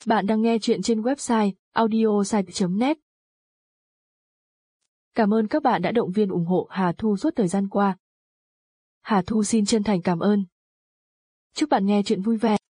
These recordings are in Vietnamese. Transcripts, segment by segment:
Bạn đang nghe chuyện trên website audiosite.net. Cảm ơn các bạn đã động viên ủng hộ Hà Thu suốt thời gian qua. Hà Thu xin chân thành cảm ơn. Chúc bạn nghe chuyện vui vẻ.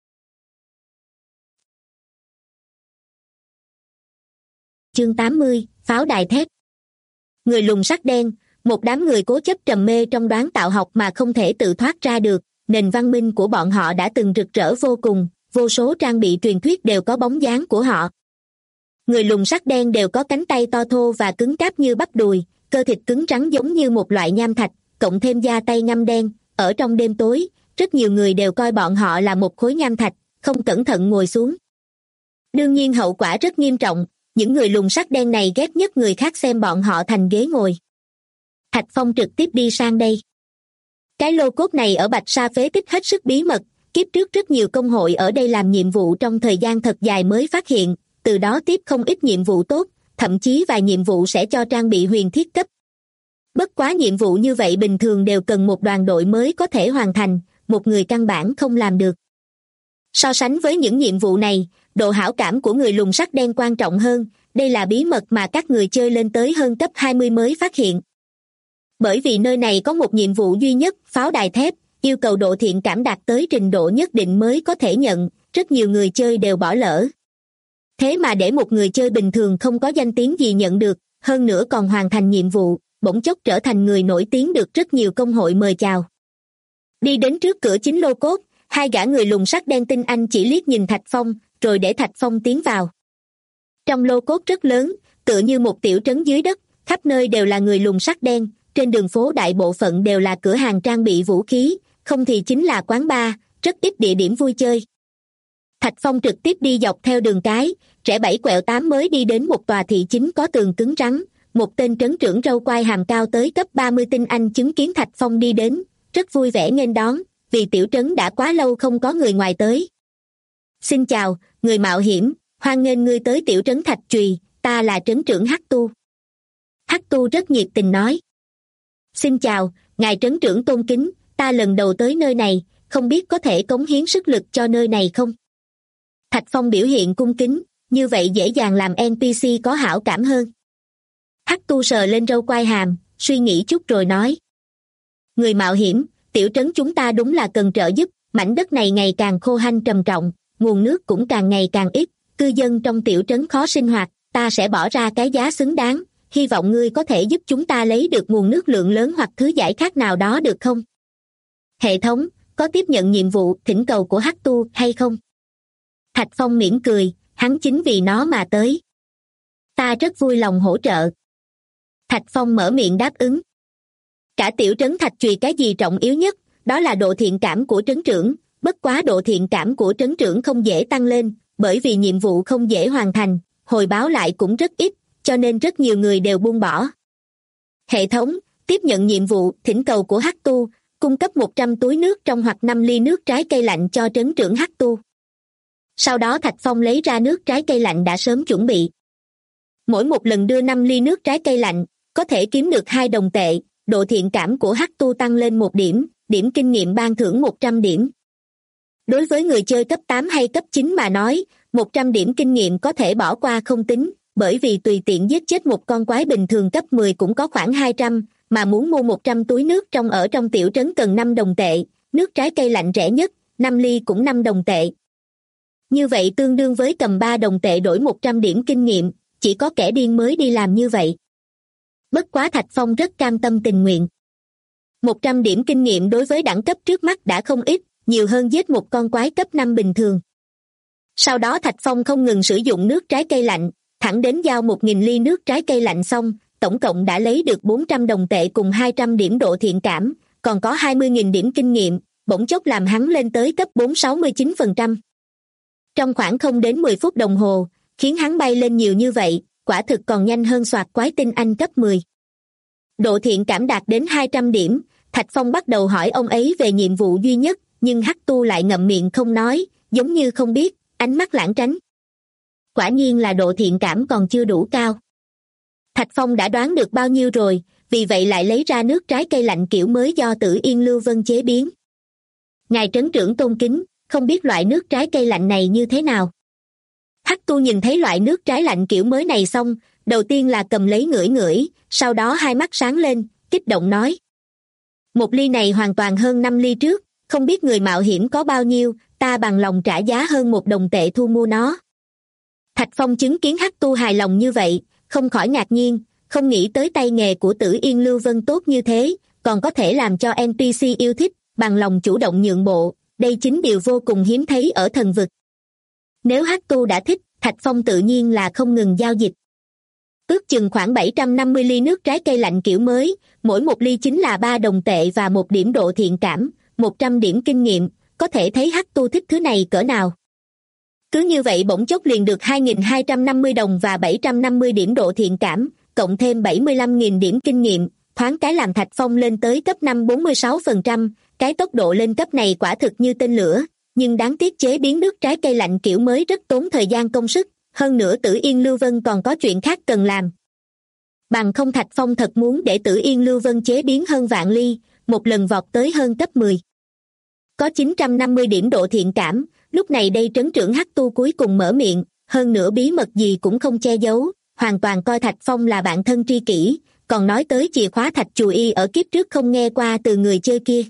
Chương 80, Pháo đài thép. Người lùn sắc đen, một đám người cố chấp trầm mê trong đoán tạo học mà không thể tự thoát ra được. Nền văn minh của bọn họ đã từng rực rỡ vô cùng, vô số trang bị truyền thuyết đều có bóng dáng của họ. Người lùn sắc đen đều có cánh tay to thô và cứng cáp như bắp đùi, cơ thịt cứng rắn giống như một loại nham thạch, cộng thêm da tay ngăm đen. Ở trong đêm tối, rất nhiều người đều coi bọn họ là một khối nham thạch, không cẩn thận ngồi xuống. Đương nhiên hậu quả rất nghiêm trọng, những người lùn sắc đen này ghét nhất người khác xem bọn họ thành ghế ngồi. Thạch Phong trực tiếp đi sang đây. Cái lô cốt này ở Bạch Sa phế tích hết sức bí mật, kiếp trước rất nhiều công hội ở đây làm nhiệm vụ trong thời gian thật dài mới phát hiện, từ đó tiếp không ít nhiệm vụ tốt, thậm chí vài nhiệm vụ sẽ cho trang bị huyền thiết cấp. Bất quá nhiệm vụ như vậy bình thường đều cần một đoàn đội mới có thể hoàn thành, một người căn bản không làm được. So sánh với những nhiệm vụ này, độ hảo cảm của người lùn sắc đen quan trọng hơn, đây là bí mật mà các người chơi lên tới hơn cấp 20 mới phát hiện. Bởi vì nơi này có một nhiệm vụ duy nhất, pháo đài thép, yêu cầu độ thiện cảm đạt tới trình độ nhất định mới có thể nhận, rất nhiều người chơi đều bỏ lỡ. Thế mà để một người chơi bình thường không có danh tiếng gì nhận được, hơn nữa còn hoàn thành nhiệm vụ, bỗng chốc trở thành người nổi tiếng được rất nhiều công hội mời chào. Đi đến trước cửa chính lô cốt, hai gã người lùn sắc đen tinh anh chỉ liếc nhìn Thạch Phong, rồi để Thạch Phong tiến vào. Trong lô cốt rất lớn, tựa như một tiểu trấn dưới đất, khắp nơi đều là người lùn sắc đen, trên đường phố đại bộ phận đều là cửa hàng trang bị vũ khí, không thì chính là quán bar, rất ít địa điểm vui chơi. Thạch Phong trực tiếp đi dọc theo đường cái, rẽ 7 quẹo 8 mới đi đến một tòa thị chính có tường cứng rắn, một tên trấn trưởng râu quai hàm cao tới cấp 30 tinh anh chứng kiến Thạch Phong đi đến, rất vui vẻ nghênh đón, vì tiểu trấn đã quá lâu không có người ngoài tới. Xin chào, người mạo hiểm, hoan nghênh ngươi tới tiểu trấn Thạch Trùy, ta là trấn trưởng Hắc Tu. Hắc Tu rất nhiệt tình nói. Xin chào, ngài trấn trưởng tôn kính, ta lần đầu tới nơi này, không biết có thể cống hiến sức lực cho nơi này không? Thạch Phong biểu hiện cung kính, như vậy dễ dàng làm NPC có hảo cảm hơn. Hắc Tu sờ lên râu quai hàm, suy nghĩ chút rồi nói. Người mạo hiểm, tiểu trấn chúng ta đúng là cần trợ giúp, mảnh đất này ngày càng khô hanh trầm trọng, nguồn nước cũng càng ngày càng ít, cư dân trong tiểu trấn khó sinh hoạt, ta sẽ bỏ ra cái giá xứng đáng, hy vọng ngươi có thể giúp chúng ta lấy được nguồn nước lượng lớn hoặc thứ giải khác nào đó được không? Hệ thống, có tiếp nhận nhiệm vụ thỉnh cầu của Hắc Tu hay không? Thạch Phong mỉm cười, hắn chính vì nó mà tới. Ta rất vui lòng hỗ trợ. Thạch Phong mở miệng đáp ứng. Cả tiểu trấn Thạch Trùy cái gì trọng yếu nhất, đó là độ thiện cảm của trấn trưởng, bất quá độ thiện cảm của trấn trưởng không dễ tăng lên, bởi vì nhiệm vụ không dễ hoàn thành, hồi báo lại cũng rất ít, cho nên rất nhiều người đều buông bỏ. Hệ thống, tiếp nhận nhiệm vụ thỉnh cầu của Hắc Tu, cung cấp 100 túi nước trong hoặc 5 ly nước trái cây lạnh cho trấn trưởng Hắc Tu. Sau đó Thạch Phong lấy ra nước trái cây lạnh đã sớm chuẩn bị. Mỗi một lần đưa 5 ly nước trái cây lạnh, có thể kiếm được 2 đồng tệ, độ thiện cảm của Hắc Tu tăng lên 1 điểm, điểm kinh nghiệm ban thưởng 100 điểm. Đối với người chơi cấp 8 hay cấp 9 mà nói, 100 điểm kinh nghiệm có thể bỏ qua không tính, bởi vì tùy tiện giết chết một con quái bình thường cấp 10 cũng có khoảng 200, mà muốn mua 100 túi nước ở trong tiểu trấn cần 5 đồng tệ, nước trái cây lạnh rẻ nhất, 5 ly cũng 5 đồng tệ. Như vậy tương đương với cầm 3 đồng tệ đổi 100 điểm kinh nghiệm, chỉ có kẻ điên mới đi làm như vậy. Bất quá Thạch Phong rất cam tâm tình nguyện. 100 điểm kinh nghiệm đối với đẳng cấp trước mắt đã không ít, nhiều hơn giết một con quái cấp 5 bình thường. Sau đó Thạch Phong không ngừng sử dụng nước trái cây lạnh, thẳng đến giao 1.000 ly nước trái cây lạnh xong, tổng cộng đã lấy được 400 đồng tệ cùng 200 điểm độ thiện cảm, còn có 20.000 điểm kinh nghiệm, bỗng chốc làm hắn lên tới cấp 469%. Trong khoảng không đến 10 phút đồng hồ, khiến hắn bay lên nhiều như vậy, quả thực còn nhanh hơn soạt quái tinh anh cấp 10. Độ thiện cảm đạt đến 200 điểm, Thạch Phong bắt đầu hỏi ông ấy về nhiệm vụ duy nhất, nhưng Hắc Tu lại ngậm miệng không nói, giống như không biết, ánh mắt lảng tránh. Quả nhiên là độ thiện cảm còn chưa đủ cao. Thạch Phong đã đoán được bao nhiêu rồi, vì vậy lại lấy ra nước trái cây lạnh kiểu mới do Tử Yên Lưu Vân chế biến. Ngài trấn trưởng tôn kính, không biết loại nước trái cây lạnh này như thế nào? Hắc Tu nhìn thấy loại nước trái lạnh kiểu mới này xong, đầu tiên là cầm lấy ngửi ngửi, sau đó hai mắt sáng lên, kích động nói. Một ly này hoàn toàn hơn 5 ly trước, không biết người mạo hiểm có bao nhiêu, ta bằng lòng trả giá hơn 1 đồng tệ thu mua nó. Thạch Phong chứng kiến Hắc Tu hài lòng như vậy, không khỏi ngạc nhiên, không nghĩ tới tay nghề của Tử Yên Lưu Vân tốt như thế, còn có thể làm cho NPC yêu thích, bằng lòng chủ động nhượng bộ, đây chính điều vô cùng hiếm thấy ở thần vực. Nếu Hắc Tu đã thích, Thạch Phong tự nhiên là không ngừng giao dịch. Ước chừng khoảng 750 ly nước trái cây lạnh kiểu mới, mỗi một ly chính là 3 đồng tệ và 1 điểm độ thiện cảm, 100 điểm kinh nghiệm, có thể thấy Hắc Tu thích thứ này cỡ nào. Cứ như vậy bỗng chốc liền được 2.250 đồng và 750 điểm độ thiện cảm, cộng thêm 75.000 điểm kinh nghiệm, thoáng cái làm Thạch Phong lên tới cấp 5 46%, cái tốc độ lên cấp này quả thực như tên lửa, nhưng đáng tiếc chế biến nước trái cây lạnh kiểu mới rất tốn thời gian công sức, hơn nữa Tử Yên Lưu Vân còn có chuyện khác cần làm. Bằng không Thạch Phong thật muốn để Tử Yên Lưu Vân chế biến hơn vạn ly, một lần vọt tới hơn cấp 10. Có 950 điểm độ thiện cảm, lúc này đây trấn trưởng Hắc Tu cuối cùng mở miệng, hơn nữa bí mật gì cũng không che giấu, hoàn toàn coi Thạch Phong là bạn thân tri kỷ, còn nói tới chìa khóa thạch chù y ở kiếp trước không nghe qua từ người chơi kia.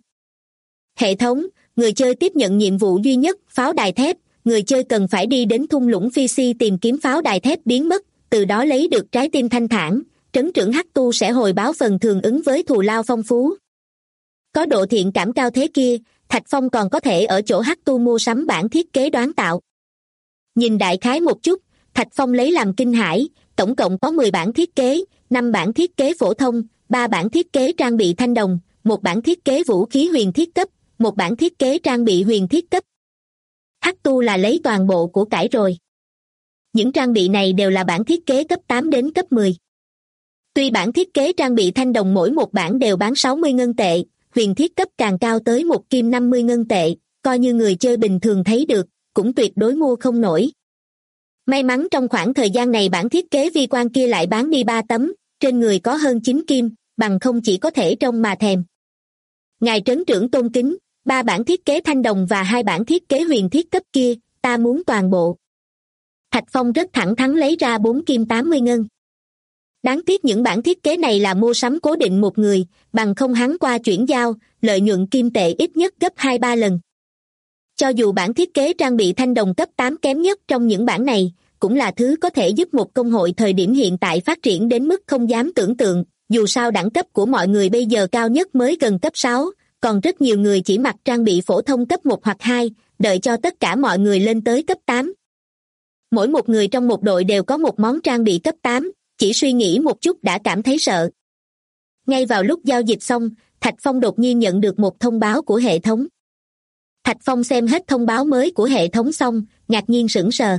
Hệ thống, người chơi tiếp nhận nhiệm vụ duy nhất, pháo đài thép, người chơi cần phải đi đến thung lũng Phi Si tìm kiếm pháo đài thép biến mất, từ đó lấy được trái tim thanh thản, trấn trưởng Hắc Tu sẽ hồi báo phần thường ứng với thù lao phong phú. Có độ thiện cảm cao thế kia, Thạch Phong còn có thể ở chỗ Hắc Tu mua sắm bản thiết kế đoán tạo. Nhìn đại khái một chút, Thạch Phong lấy làm kinh hãi, tổng cộng có 10 bản thiết kế, 5 bản thiết kế phổ thông, 3 bản thiết kế trang bị thanh đồng, 1 bản thiết kế vũ khí huyền thiết cấp, 1 bản thiết kế trang bị huyền thiết cấp. Hắc Tu là lấy toàn bộ của cải rồi. Những trang bị này đều là bản thiết kế cấp 8 đến cấp 10. Tuy bản thiết kế trang bị thanh đồng mỗi một bản đều bán 60 ngân tệ, huyền thiết cấp càng cao tới 1 kim 50 ngân tệ, coi như người chơi bình thường thấy được, cũng tuyệt đối mua không nổi. May mắn trong khoảng thời gian này bản thiết kế vi quan kia lại bán đi 3 tấm, trên người có hơn 9 kim, bằng không chỉ có thể trông mà thèm. Ngài trấn trưởng tôn kính, 3 bản thiết kế thanh đồng và 2 bản thiết kế huyền thiết cấp kia, ta muốn toàn bộ. Thạch Phong rất thẳng thắn lấy ra 4 kim 80 ngân. Đáng tiếc những bản thiết kế này là mua sắm cố định một người, bằng không hắn qua chuyển giao, lợi nhuận kim tệ ít nhất gấp 2-3 lần. Cho dù bản thiết kế trang bị thanh đồng cấp 8 kém nhất trong những bản này, cũng là thứ có thể giúp một công hội thời điểm hiện tại phát triển đến mức không dám tưởng tượng, dù sao đẳng cấp của mọi người bây giờ cao nhất mới gần cấp 6, còn rất nhiều người chỉ mặc trang bị phổ thông cấp 1 hoặc 2, đợi cho tất cả mọi người lên tới cấp 8. Mỗi một người trong một đội đều có một món trang bị cấp 8, chỉ suy nghĩ một chút đã cảm thấy sợ. Ngay vào lúc giao dịch xong, Thạch Phong đột nhiên nhận được một thông báo của hệ thống. Thạch Phong xem hết thông báo mới của hệ thống xong, ngạc nhiên sững sờ.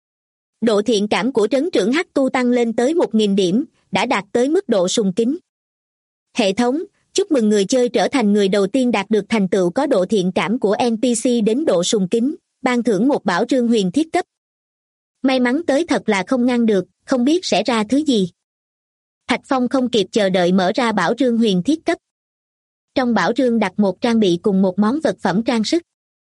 Độ thiện cảm của trấn trưởng Hắc Tu tăng lên tới 1.000 điểm, đã đạt tới mức độ sùng kính. Hệ thống, chúc mừng người chơi trở thành người đầu tiên đạt được thành tựu có độ thiện cảm của NPC đến độ sùng kính, ban thưởng một bảo trương huyền thiết cấp. May mắn tới thật là không ngăn được, không biết sẽ ra thứ gì. Thạch Phong không kịp chờ đợi mở ra bảo trương huyền thiết cấp. Trong bảo trương đặt một trang bị cùng một món vật phẩm trang sức.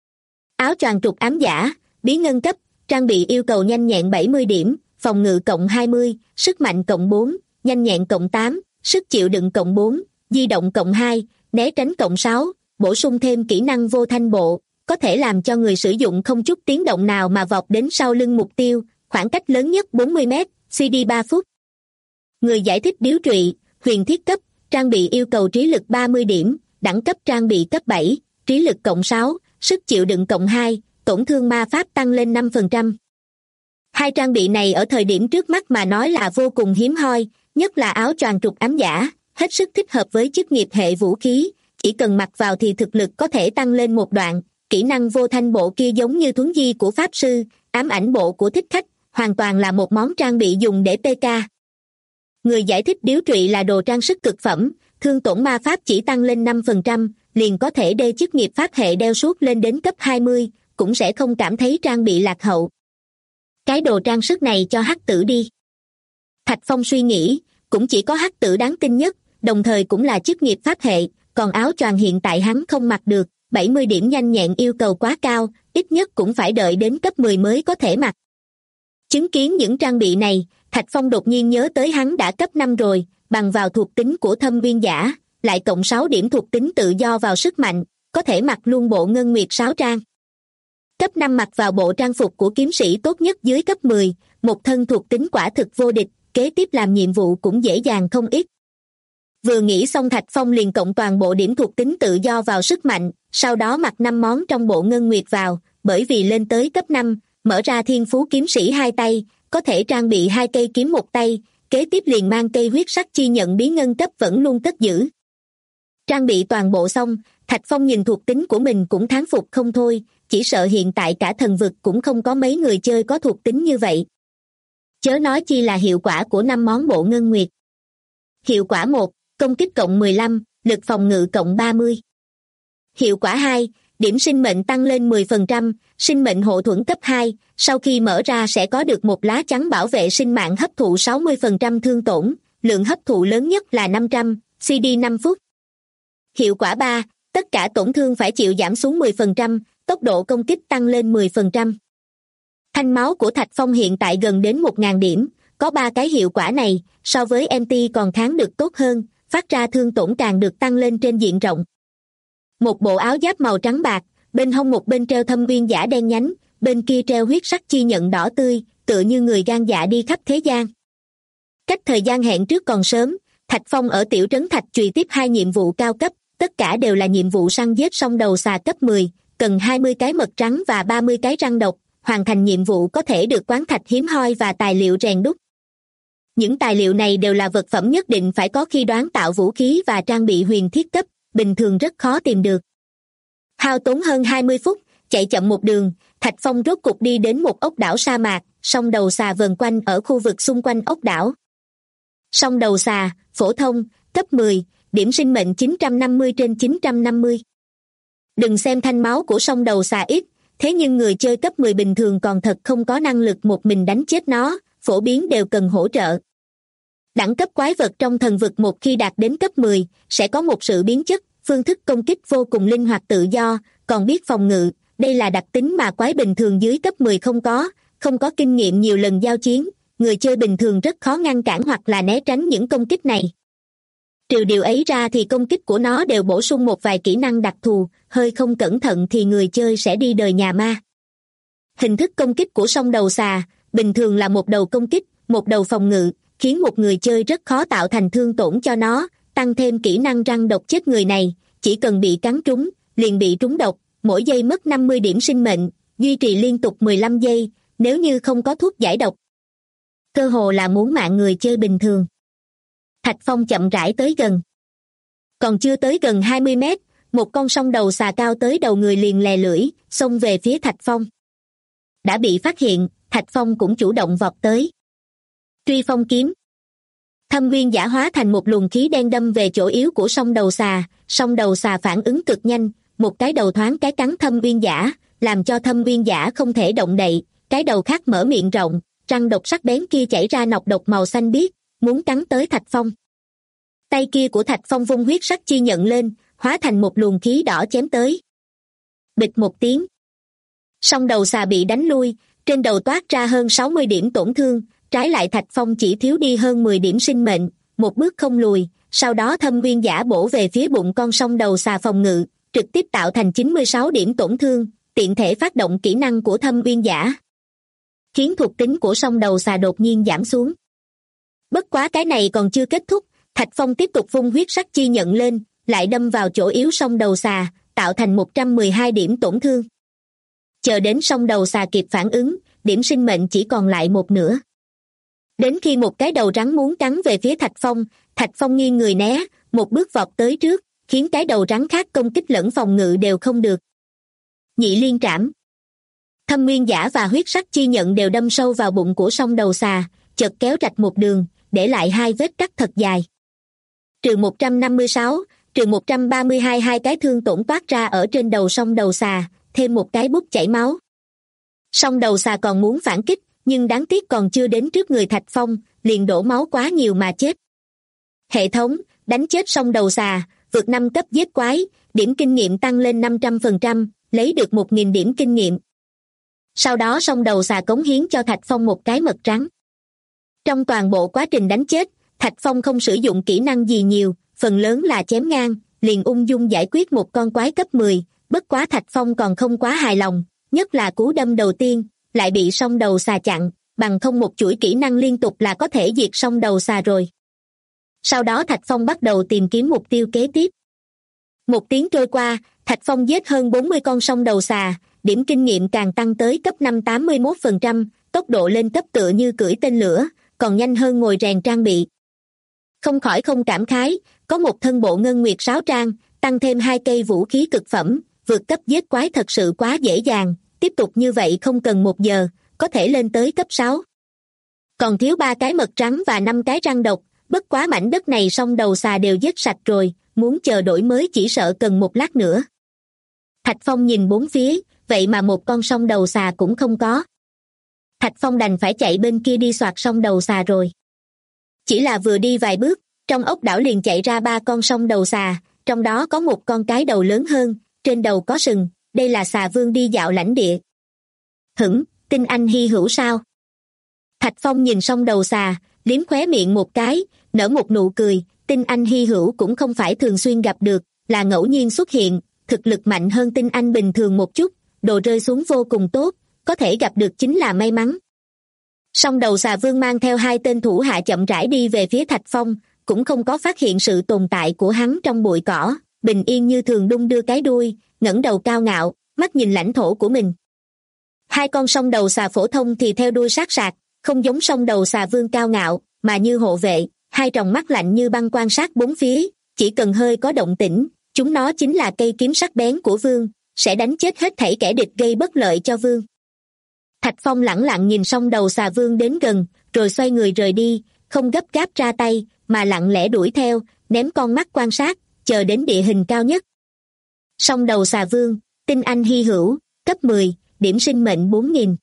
Áo choàng trục ám giả, bí ngân cấp, trang bị yêu cầu nhanh nhẹn 70 điểm, phòng ngự cộng 20, sức mạnh cộng 4, nhanh nhẹn cộng 8, sức chịu đựng cộng 4, di động cộng 2, né tránh cộng 6, bổ sung thêm kỹ năng vô thanh bộ, có thể làm cho người sử dụng không chút tiếng động nào mà vọt đến sau lưng mục tiêu, khoảng cách lớn nhất 40 mét, CD 3 phút. Người giải thích điếu trụy, huyền thiết cấp, trang bị yêu cầu trí lực 30 điểm, đẳng cấp trang bị cấp 7, trí lực cộng 6, sức chịu đựng cộng 2, tổn thương ma pháp tăng lên 5%. Hai trang bị này ở thời điểm trước mắt mà nói là vô cùng hiếm hoi, nhất là áo choàng trục ám giả, hết sức thích hợp với chức nghiệp hệ vũ khí, chỉ cần mặc vào thì thực lực có thể tăng lên một đoạn, kỹ năng vô thanh bộ kia giống như thuấn di của pháp sư, ám ảnh bộ của thích khách, hoàn toàn là một món trang bị dùng để PK. Người giải thích điếu trụy là đồ trang sức cực phẩm, thương tổn ma pháp chỉ tăng lên 5%, liền có thể đê chức nghiệp pháp hệ đeo suốt lên đến cấp 20, cũng sẽ không cảm thấy trang bị lạc hậu. Cái đồ trang sức này cho Hắc Tử đi. Thạch Phong suy nghĩ, cũng chỉ có Hắc Tử đáng tin nhất, đồng thời cũng là chức nghiệp pháp hệ, còn áo choàng hiện tại hắn không mặc được, 70 điểm nhanh nhẹn yêu cầu quá cao, ít nhất cũng phải đợi đến cấp 10 mới có thể mặc. Chứng kiến những trang bị này, Thạch Phong đột nhiên nhớ tới hắn đã cấp 5 rồi, bằng vào thuộc tính của Thâm Viên Giả, lại cộng 6 điểm thuộc tính tự do vào sức mạnh, có thể mặc luôn bộ Ngân Nguyệt Sáo Trang. Cấp 5 mặc vào bộ trang phục của kiếm sĩ tốt nhất dưới cấp 10, một thân thuộc tính quả thực vô địch, kế tiếp làm nhiệm vụ cũng dễ dàng không ít. Vừa nghĩ xong Thạch Phong liền cộng toàn bộ điểm thuộc tính tự do vào sức mạnh, sau đó mặc 5 món trong bộ Ngân Nguyệt vào, bởi vì lên tới cấp 5, mở ra thiên phú kiếm sĩ 2 tay, có thể trang bị 2 cây kiếm một tay, kế tiếp liền mang cây huyết sắc chi nhận bí ngân cấp vẫn luôn cất giữ. Trang bị toàn bộ xong, Thạch Phong nhìn thuộc tính của mình cũng thán phục không thôi, chỉ sợ hiện tại cả thần vực cũng không có mấy người chơi có thuộc tính như vậy. Chớ nói chi là hiệu quả của 5 món bộ Ngân Nguyệt. Hiệu quả 1, công kích cộng 15, lực phòng ngự cộng 30. Hiệu quả 2, điểm sinh mệnh tăng lên 10%, sinh mệnh hộ thuẫn cấp 2, sau khi mở ra sẽ có được một lá chắn bảo vệ sinh mạng hấp thụ 60% thương tổn, lượng hấp thụ lớn nhất là 500, CD 5 phút. Hiệu quả 3, tất cả tổn thương phải chịu giảm xuống 10%, tốc độ công kích tăng lên 10%. Thanh máu của Thạch Phong hiện tại gần đến 1.000 điểm, có 3 cái hiệu quả này, so với MT còn kháng được tốt hơn, phát ra thương tổn càng được tăng lên trên diện rộng. Một bộ áo giáp màu trắng bạc, bên hông một bên treo Thâm Viên Giả đen nhánh, bên kia treo huyết sắc chi nhận đỏ tươi, tựa như người gan dạ đi khắp thế gian. Cách thời gian hẹn trước còn sớm, Thạch Phong ở tiểu trấn Thạch Chùy tiếp 2 nhiệm vụ cao cấp, tất cả đều là nhiệm vụ săn giết song đầu xà cấp 10, cần 20 cái mật trắng và 30 cái răng độc, hoàn thành nhiệm vụ có thể được quán thạch hiếm hoi và tài liệu rèn đúc. Những tài liệu này đều là vật phẩm nhất định phải có khi đoán tạo vũ khí và trang bị huyền thiết cấp, bình thường rất khó tìm được. Hao tốn hơn 20 phút, chạy chậm một đường, Thạch Phong rốt cục đi đến một ốc đảo sa mạc, song đầu xà vần quanh ở khu vực xung quanh ốc đảo. Song đầu xà, phổ thông, cấp 10, điểm sinh mệnh 950/950. Đừng xem thanh máu của song đầu xà ít, thế nhưng người chơi cấp 10 bình thường còn thật không có năng lực một mình đánh chết nó, phổ biến đều cần hỗ trợ. Đẳng cấp quái vật trong thần vực một khi đạt đến cấp 10, sẽ có một sự biến chất, phương thức công kích vô cùng linh hoạt tự do, còn biết phòng ngự, đây là đặc tính mà quái bình thường dưới cấp 10 không có kinh nghiệm nhiều lần giao chiến, người chơi bình thường rất khó ngăn cản hoặc là né tránh những công kích này. Trừ điều ấy ra thì công kích của nó đều bổ sung một vài kỹ năng đặc thù, hơi không cẩn thận thì người chơi sẽ đi đời nhà ma. Hình thức công kích của song đầu xà, bình thường là một đầu công kích, một đầu phòng ngự, khiến một người chơi rất khó tạo thành thương tổn cho nó, tăng thêm kỹ năng răng độc chết người này, chỉ cần bị cắn trúng, liền bị trúng độc, mỗi giây mất 50 điểm sinh mệnh, duy trì liên tục 15 giây, nếu như không có thuốc giải độc. Cơ hồ là muốn mạng người chơi bình thường. Thạch Phong chậm rãi tới gần. Còn chưa tới gần 20 mét, một con song đầu xà cao tới đầu người liền lè lưỡi, xông về phía Thạch Phong. Đã bị phát hiện, Thạch Phong cũng chủ động vọt tới. Truy phong kiếm. Thâm Viên Giả hóa thành một luồng khí đen đâm về chỗ yếu của song đầu xà phản ứng cực nhanh, một cái đầu thoáng cái cắn Thâm Viên Giả, làm cho Thâm Viên Giả không thể động đậy, cái đầu khác mở miệng rộng, răng độc sắc bén kia chảy ra nọc độc màu xanh biếc, muốn cắn tới Thạch Phong. Tay kia của Thạch Phong vung huyết sắc chi nhận lên, hóa thành một luồng khí đỏ chém tới. Bịch một tiếng. Song đầu xà bị đánh lui, trên đầu toát ra hơn 60 điểm tổn thương, trái lại Thạch Phong chỉ thiếu đi hơn 10 điểm sinh mệnh, một bước không lùi, sau đó Thâm Viên Giả bổ về phía bụng con song đầu xà phòng ngự, trực tiếp tạo thành 96 điểm tổn thương, tiện thể phát động kỹ năng của Thâm Viên Giả, khiến thuộc tính của song đầu xà đột nhiên giảm xuống. Bất quá cái này còn chưa kết thúc, Thạch Phong tiếp tục vung huyết sắc chi nhận lên, lại đâm vào chỗ yếu song đầu xà, tạo thành 112 điểm tổn thương. Chờ đến song đầu xà kịp phản ứng, điểm sinh mệnh chỉ còn lại một nửa. Đến khi một cái đầu rắn muốn cắn về phía Thạch Phong nghiêng người né, một bước vọt tới trước, khiến cái đầu rắn khác công kích lẫn phòng ngự đều không được. Nhị liên trảm. Thâm Viên Giả và huyết sắc chi nhận đều đâm sâu vào bụng của song đầu xà, chợt kéo rạch một đường, để lại 2 vết cắt thật dài. Trừ 156, trừ 132 2 cái thương tổn toát ra ở trên đầu song đầu xà, thêm một cái bút chảy máu. Song đầu xà còn muốn phản kích, nhưng đáng tiếc còn chưa đến trước người Thạch Phong, liền đổ máu quá nhiều mà chết. Hệ thống, đánh chết song đầu xà, vượt 5 cấp giết quái, điểm kinh nghiệm tăng lên 500%, lấy được 1.000 điểm kinh nghiệm. Sau đó song đầu xà cống hiến cho Thạch Phong một cái mật trắng. Trong toàn bộ quá trình đánh chết, Thạch Phong không sử dụng kỹ năng gì nhiều, phần lớn là chém ngang, liền ung dung giải quyết một con quái cấp 10, bất quá Thạch Phong còn không quá hài lòng, nhất là cú đâm đầu tiên, lại bị song đầu xà chặn, bằng không một chuỗi kỹ năng liên tục là có thể diệt song đầu xà rồi. Sau đó Thạch Phong bắt đầu tìm kiếm mục tiêu kế tiếp. Một tiếng trôi qua, Thạch Phong giết hơn 40 con song đầu xà, điểm kinh nghiệm càng tăng tới cấp 5 81%, tốc độ lên cấp tựa như cưỡi tên lửa, còn nhanh hơn ngồi rèn trang bị. Không khỏi không cảm khái, có một thân bộ ngân nguyệt sáo trang, tăng thêm 2 cây vũ khí cực phẩm, vượt cấp giết quái thật sự quá dễ dàng, tiếp tục như vậy không cần 1 giờ, có thể lên tới cấp 6. Còn thiếu 3 cái mật trắng và 5 cái răng độc, bất quá mảnh đất này song đầu xà đều giết sạch rồi, muốn chờ đổi mới chỉ sợ cần 1 lát nữa. Thạch Phong nhìn bốn phía, vậy mà một con song đầu xà cũng không có. Thạch Phong đành phải chạy bên kia đi soạt song đầu xà rồi. Chỉ là vừa đi vài bước, trong ốc đảo liền chạy ra 3 con song đầu xà, trong đó có một con cái đầu lớn hơn, trên đầu có sừng, đây là xà vương đi dạo lãnh địa. Tinh anh hy hữu sao? Thạch Phong nhìn song đầu xà, liếm khóe miệng một cái, nở một nụ cười, tinh anh hy hữu cũng không phải thường xuyên gặp được, là ngẫu nhiên xuất hiện, thực lực mạnh hơn tinh anh bình thường một chút, đồ rơi xuống vô cùng tốt, có thể gặp được chính là may mắn. Song đầu xà vương mang theo 2 tên thủ hạ chậm rãi đi về phía Thạch Phong, cũng không có phát hiện sự tồn tại của hắn trong bụi cỏ, bình yên như thường đung đưa cái đuôi, ngẩng đầu cao ngạo, mắt nhìn lãnh thổ của mình. 2 con song đầu xà phổ thông thì theo đuôi sát sạc, không giống song đầu xà vương cao ngạo, mà như hộ vệ, 2 tròng mắt lạnh như băng quan sát bốn phía, chỉ cần hơi có động tĩnh, chúng nó chính là cây kiếm sắc bén của vương, sẽ đánh chết hết thảy kẻ địch gây bất lợi cho vương. Thạch Phong lẳng lặng nhìn song đầu xà vương đến gần, rồi xoay người rời đi, không gấp gáp ra tay, mà lặng lẽ đuổi theo, ném con mắt quan sát, chờ đến địa hình cao nhất. Song đầu xà vương, tinh anh hy hữu, cấp 10, điểm sinh mệnh 4000.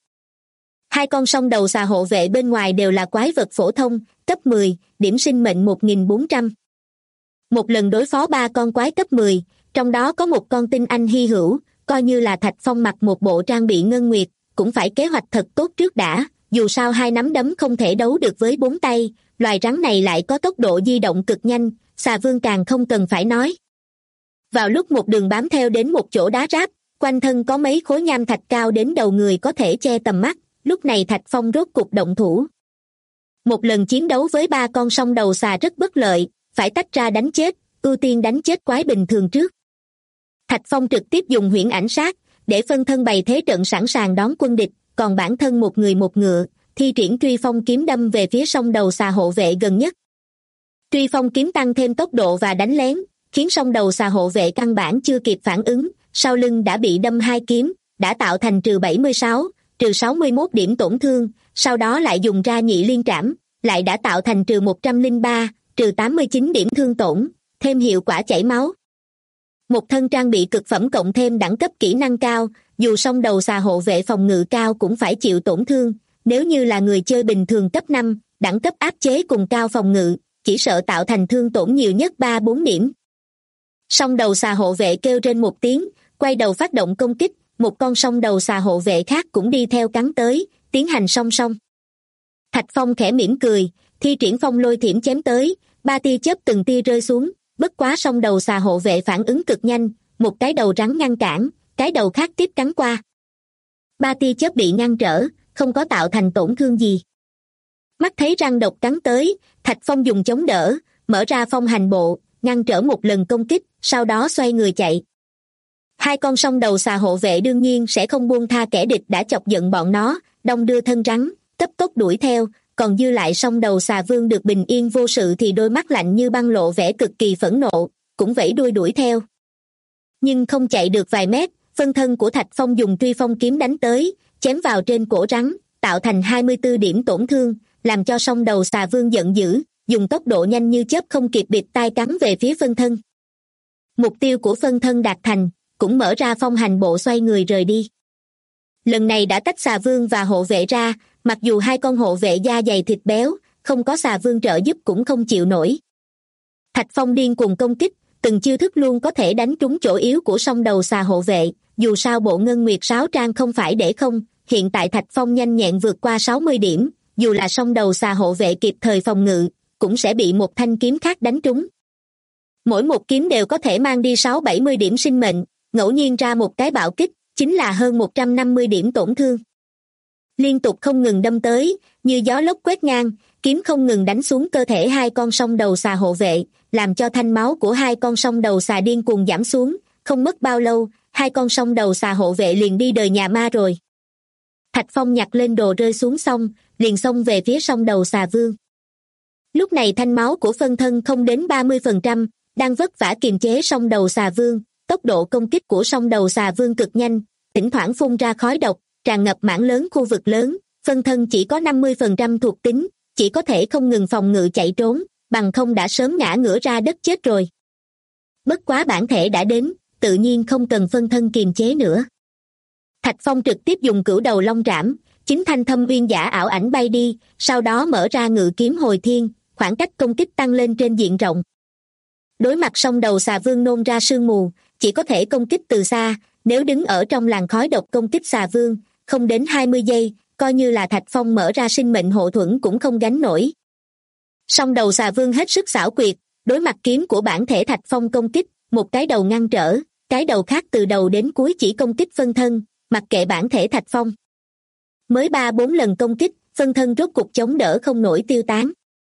2 con song đầu xà hộ vệ bên ngoài đều là quái vật phổ thông, cấp 10, điểm sinh mệnh 1400. Một lần đối phó 3 con quái cấp 10, trong đó có một con tinh anh hy hữu, coi như là Thạch Phong mặc một bộ trang bị ngân nguyệt, cũng phải kế hoạch thật tốt trước đã, dù sao 2 nắm đấm không thể đấu được với 4 tay, loài rắn này lại có tốc độ di động cực nhanh, xà vương càng không cần phải nói. Vào lúc một đường bám theo đến một chỗ đá ráp, quanh thân có mấy khối nham thạch cao đến đầu người có thể che tầm mắt, lúc này Thạch Phong rốt cục động thủ. Một lần chiến đấu với 3 con song đầu xà rất bất lợi, phải tách ra đánh chết, ưu tiên đánh chết quái bình thường trước. Thạch Phong trực tiếp dùng huyễn ảnh sát, để phân thân bày thế trận sẵn sàng đón quân địch, còn bản thân một người một ngựa, thi triển truy phong kiếm đâm về phía song đầu xà hộ vệ gần nhất. Truy phong kiếm tăng thêm tốc độ và đánh lén, khiến song đầu xà hộ vệ căn bản chưa kịp phản ứng, sau lưng đã bị đâm 2 kiếm, đã tạo thành trừ 76, trừ 61 điểm tổn thương, sau đó lại dùng ra nhị liên trảm, lại đã tạo thành trừ 103, trừ 89 điểm thương tổn, thêm hiệu quả chảy máu. Một thân trang bị cực phẩm cộng thêm đẳng cấp kỹ năng cao, dù song đầu xà hộ vệ phòng ngự cao cũng phải chịu tổn thương, nếu như là người chơi bình thường cấp 5, đẳng cấp áp chế cùng cao phòng ngự, chỉ sợ tạo thành thương tổn nhiều nhất 3-4 điểm. Song đầu xà hộ vệ kêu trên một tiếng, quay đầu phát động công kích, một con song đầu xà hộ vệ khác cũng đi theo cắn tới, tiến hành song song. Thạch Phong khẽ mỉm cười, thi triển phong lôi thiểm chém tới, 3 tia chớp từng tia rơi xuống, bất quá song đầu xà hộ vệ phản ứng cực nhanh, một cái đầu rắn ngăn cản, cái đầu khác tiếp cắn qua. 3 tia chớp bị ngăn trở, không có tạo thành tổn thương gì. Mắt thấy răng độc cắn tới, Thạch Phong dùng chống đỡ, mở ra phong hành bộ, ngăn trở một lần công kích, sau đó xoay người chạy. 2 con song đầu xà hộ vệ đương nhiên sẽ không buông tha kẻ địch đã chọc giận bọn nó, đong đưa thân rắn, cấp tốc đuổi theo, còn dư lại song đầu xà vương được bình yên vô sự thì đôi mắt lạnh như băng lộ vẻ cực kỳ phẫn nộ, cũng vẫy đuôi đuổi theo. Nhưng không chạy được vài mét, phân thân của Thạch Phong dùng truy phong kiếm đánh tới, chém vào trên cổ rắn, tạo thành 24 điểm tổn thương, làm cho song đầu xà vương giận dữ, dùng tốc độ nhanh như chớp không kịp bịt tai cắn về phía phân thân. Mục tiêu của phân thân đạt thành, cũng mở ra phong hành bộ xoay người rời đi. Lần này đã tách xà vương và hộ vệ ra, mặc dù 2 con hộ vệ da dày thịt béo, không có xà vương trợ giúp cũng không chịu nổi. Thạch Phong điên cuồng công kích, từng chiêu thức luôn có thể đánh trúng chỗ yếu của song đầu xà hộ vệ, dù sao bộ ngân nguyệt sáo trang không phải để không, hiện tại Thạch Phong nhanh nhẹn vượt qua 60 điểm, dù là song đầu xà hộ vệ kịp thời phòng ngự, cũng sẽ bị một thanh kiếm khác đánh trúng. Mỗi một kiếm đều có thể mang đi 6-70 điểm sinh mệnh, ngẫu nhiên ra một cái bạo kích, chính là hơn 150 điểm tổn thương. Liên tục không ngừng đâm tới, như gió lốc quét ngang, kiếm không ngừng đánh xuống cơ thể hai con song đầu xà hộ vệ, làm cho thanh máu của hai con song đầu xà điên cuồng giảm xuống, không mất bao lâu, hai con song đầu xà hộ vệ liền đi đời nhà ma rồi. Thạch Phong nhặt lên đồ rơi xuống xong, liền xông về phía song đầu xà vương. Lúc này thanh máu của phân thân không đến 30%, đang vất vả kiềm chế song đầu xà vương, tốc độ công kích của song đầu xà vương cực nhanh, thỉnh thoảng phun ra khói độc, tràn ngập mảng lớn khu vực lớn, phân thân chỉ có 50% thuộc tính, chỉ có thể không ngừng phòng ngự chạy trốn, bằng không đã sớm ngã ngửa ra đất chết rồi. Bất quá bản thể đã đến, tự nhiên không cần phân thân kiềm chế nữa. Thạch Phong trực tiếp dùng cửu đầu long trảm, chính thanh thâm uyên giả ảo ảnh bay đi, sau đó mở ra ngự kiếm hồi thiên, khoảng cách công kích tăng lên trên diện rộng. Đối mặt song đầu xà vương nôn ra sương mù, chỉ có thể công kích từ xa, nếu đứng ở trong làn khói độc công kích xà vương, không đến 20 giây, coi như là Thạch Phong mở ra sinh mệnh hộ thuẫn cũng không gánh nổi. Song đầu xà vương hết sức xảo quyệt, đối mặt kiếm của bản thể Thạch Phong công kích, một cái đầu ngăn trở, cái đầu khác từ đầu đến cuối chỉ công kích phân thân, mặc kệ bản thể Thạch Phong. Mới 3-4 lần công kích, phân thân rốt cục chống đỡ không nổi tiêu tán.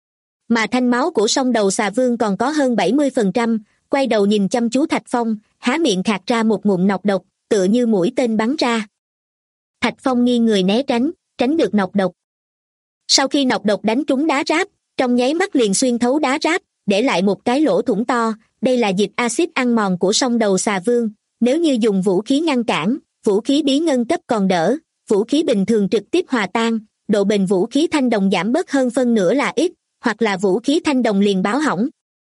Mà thanh máu của song đầu xà vương còn có hơn 70%, quay đầu nhìn chăm chú Thạch Phong, há miệng khạc ra một ngụm nọc độc, tựa như mũi tên bắn ra. Thạch Phong nghiêng người né tránh được nọc độc. Sau khi nọc độc đánh trúng đá ráp, trong nháy mắt liền xuyên thấu đá ráp, để lại một cái lỗ thủng to, đây là dịch axit ăn mòn của song đầu xà vương, nếu như dùng vũ khí ngăn cản, vũ khí bí ngân cấp còn đỡ, vũ khí bình thường trực tiếp hòa tan, độ bền vũ khí thanh đồng giảm bớt hơn phân nửa là ít, hoặc là vũ khí thanh đồng liền báo hỏng.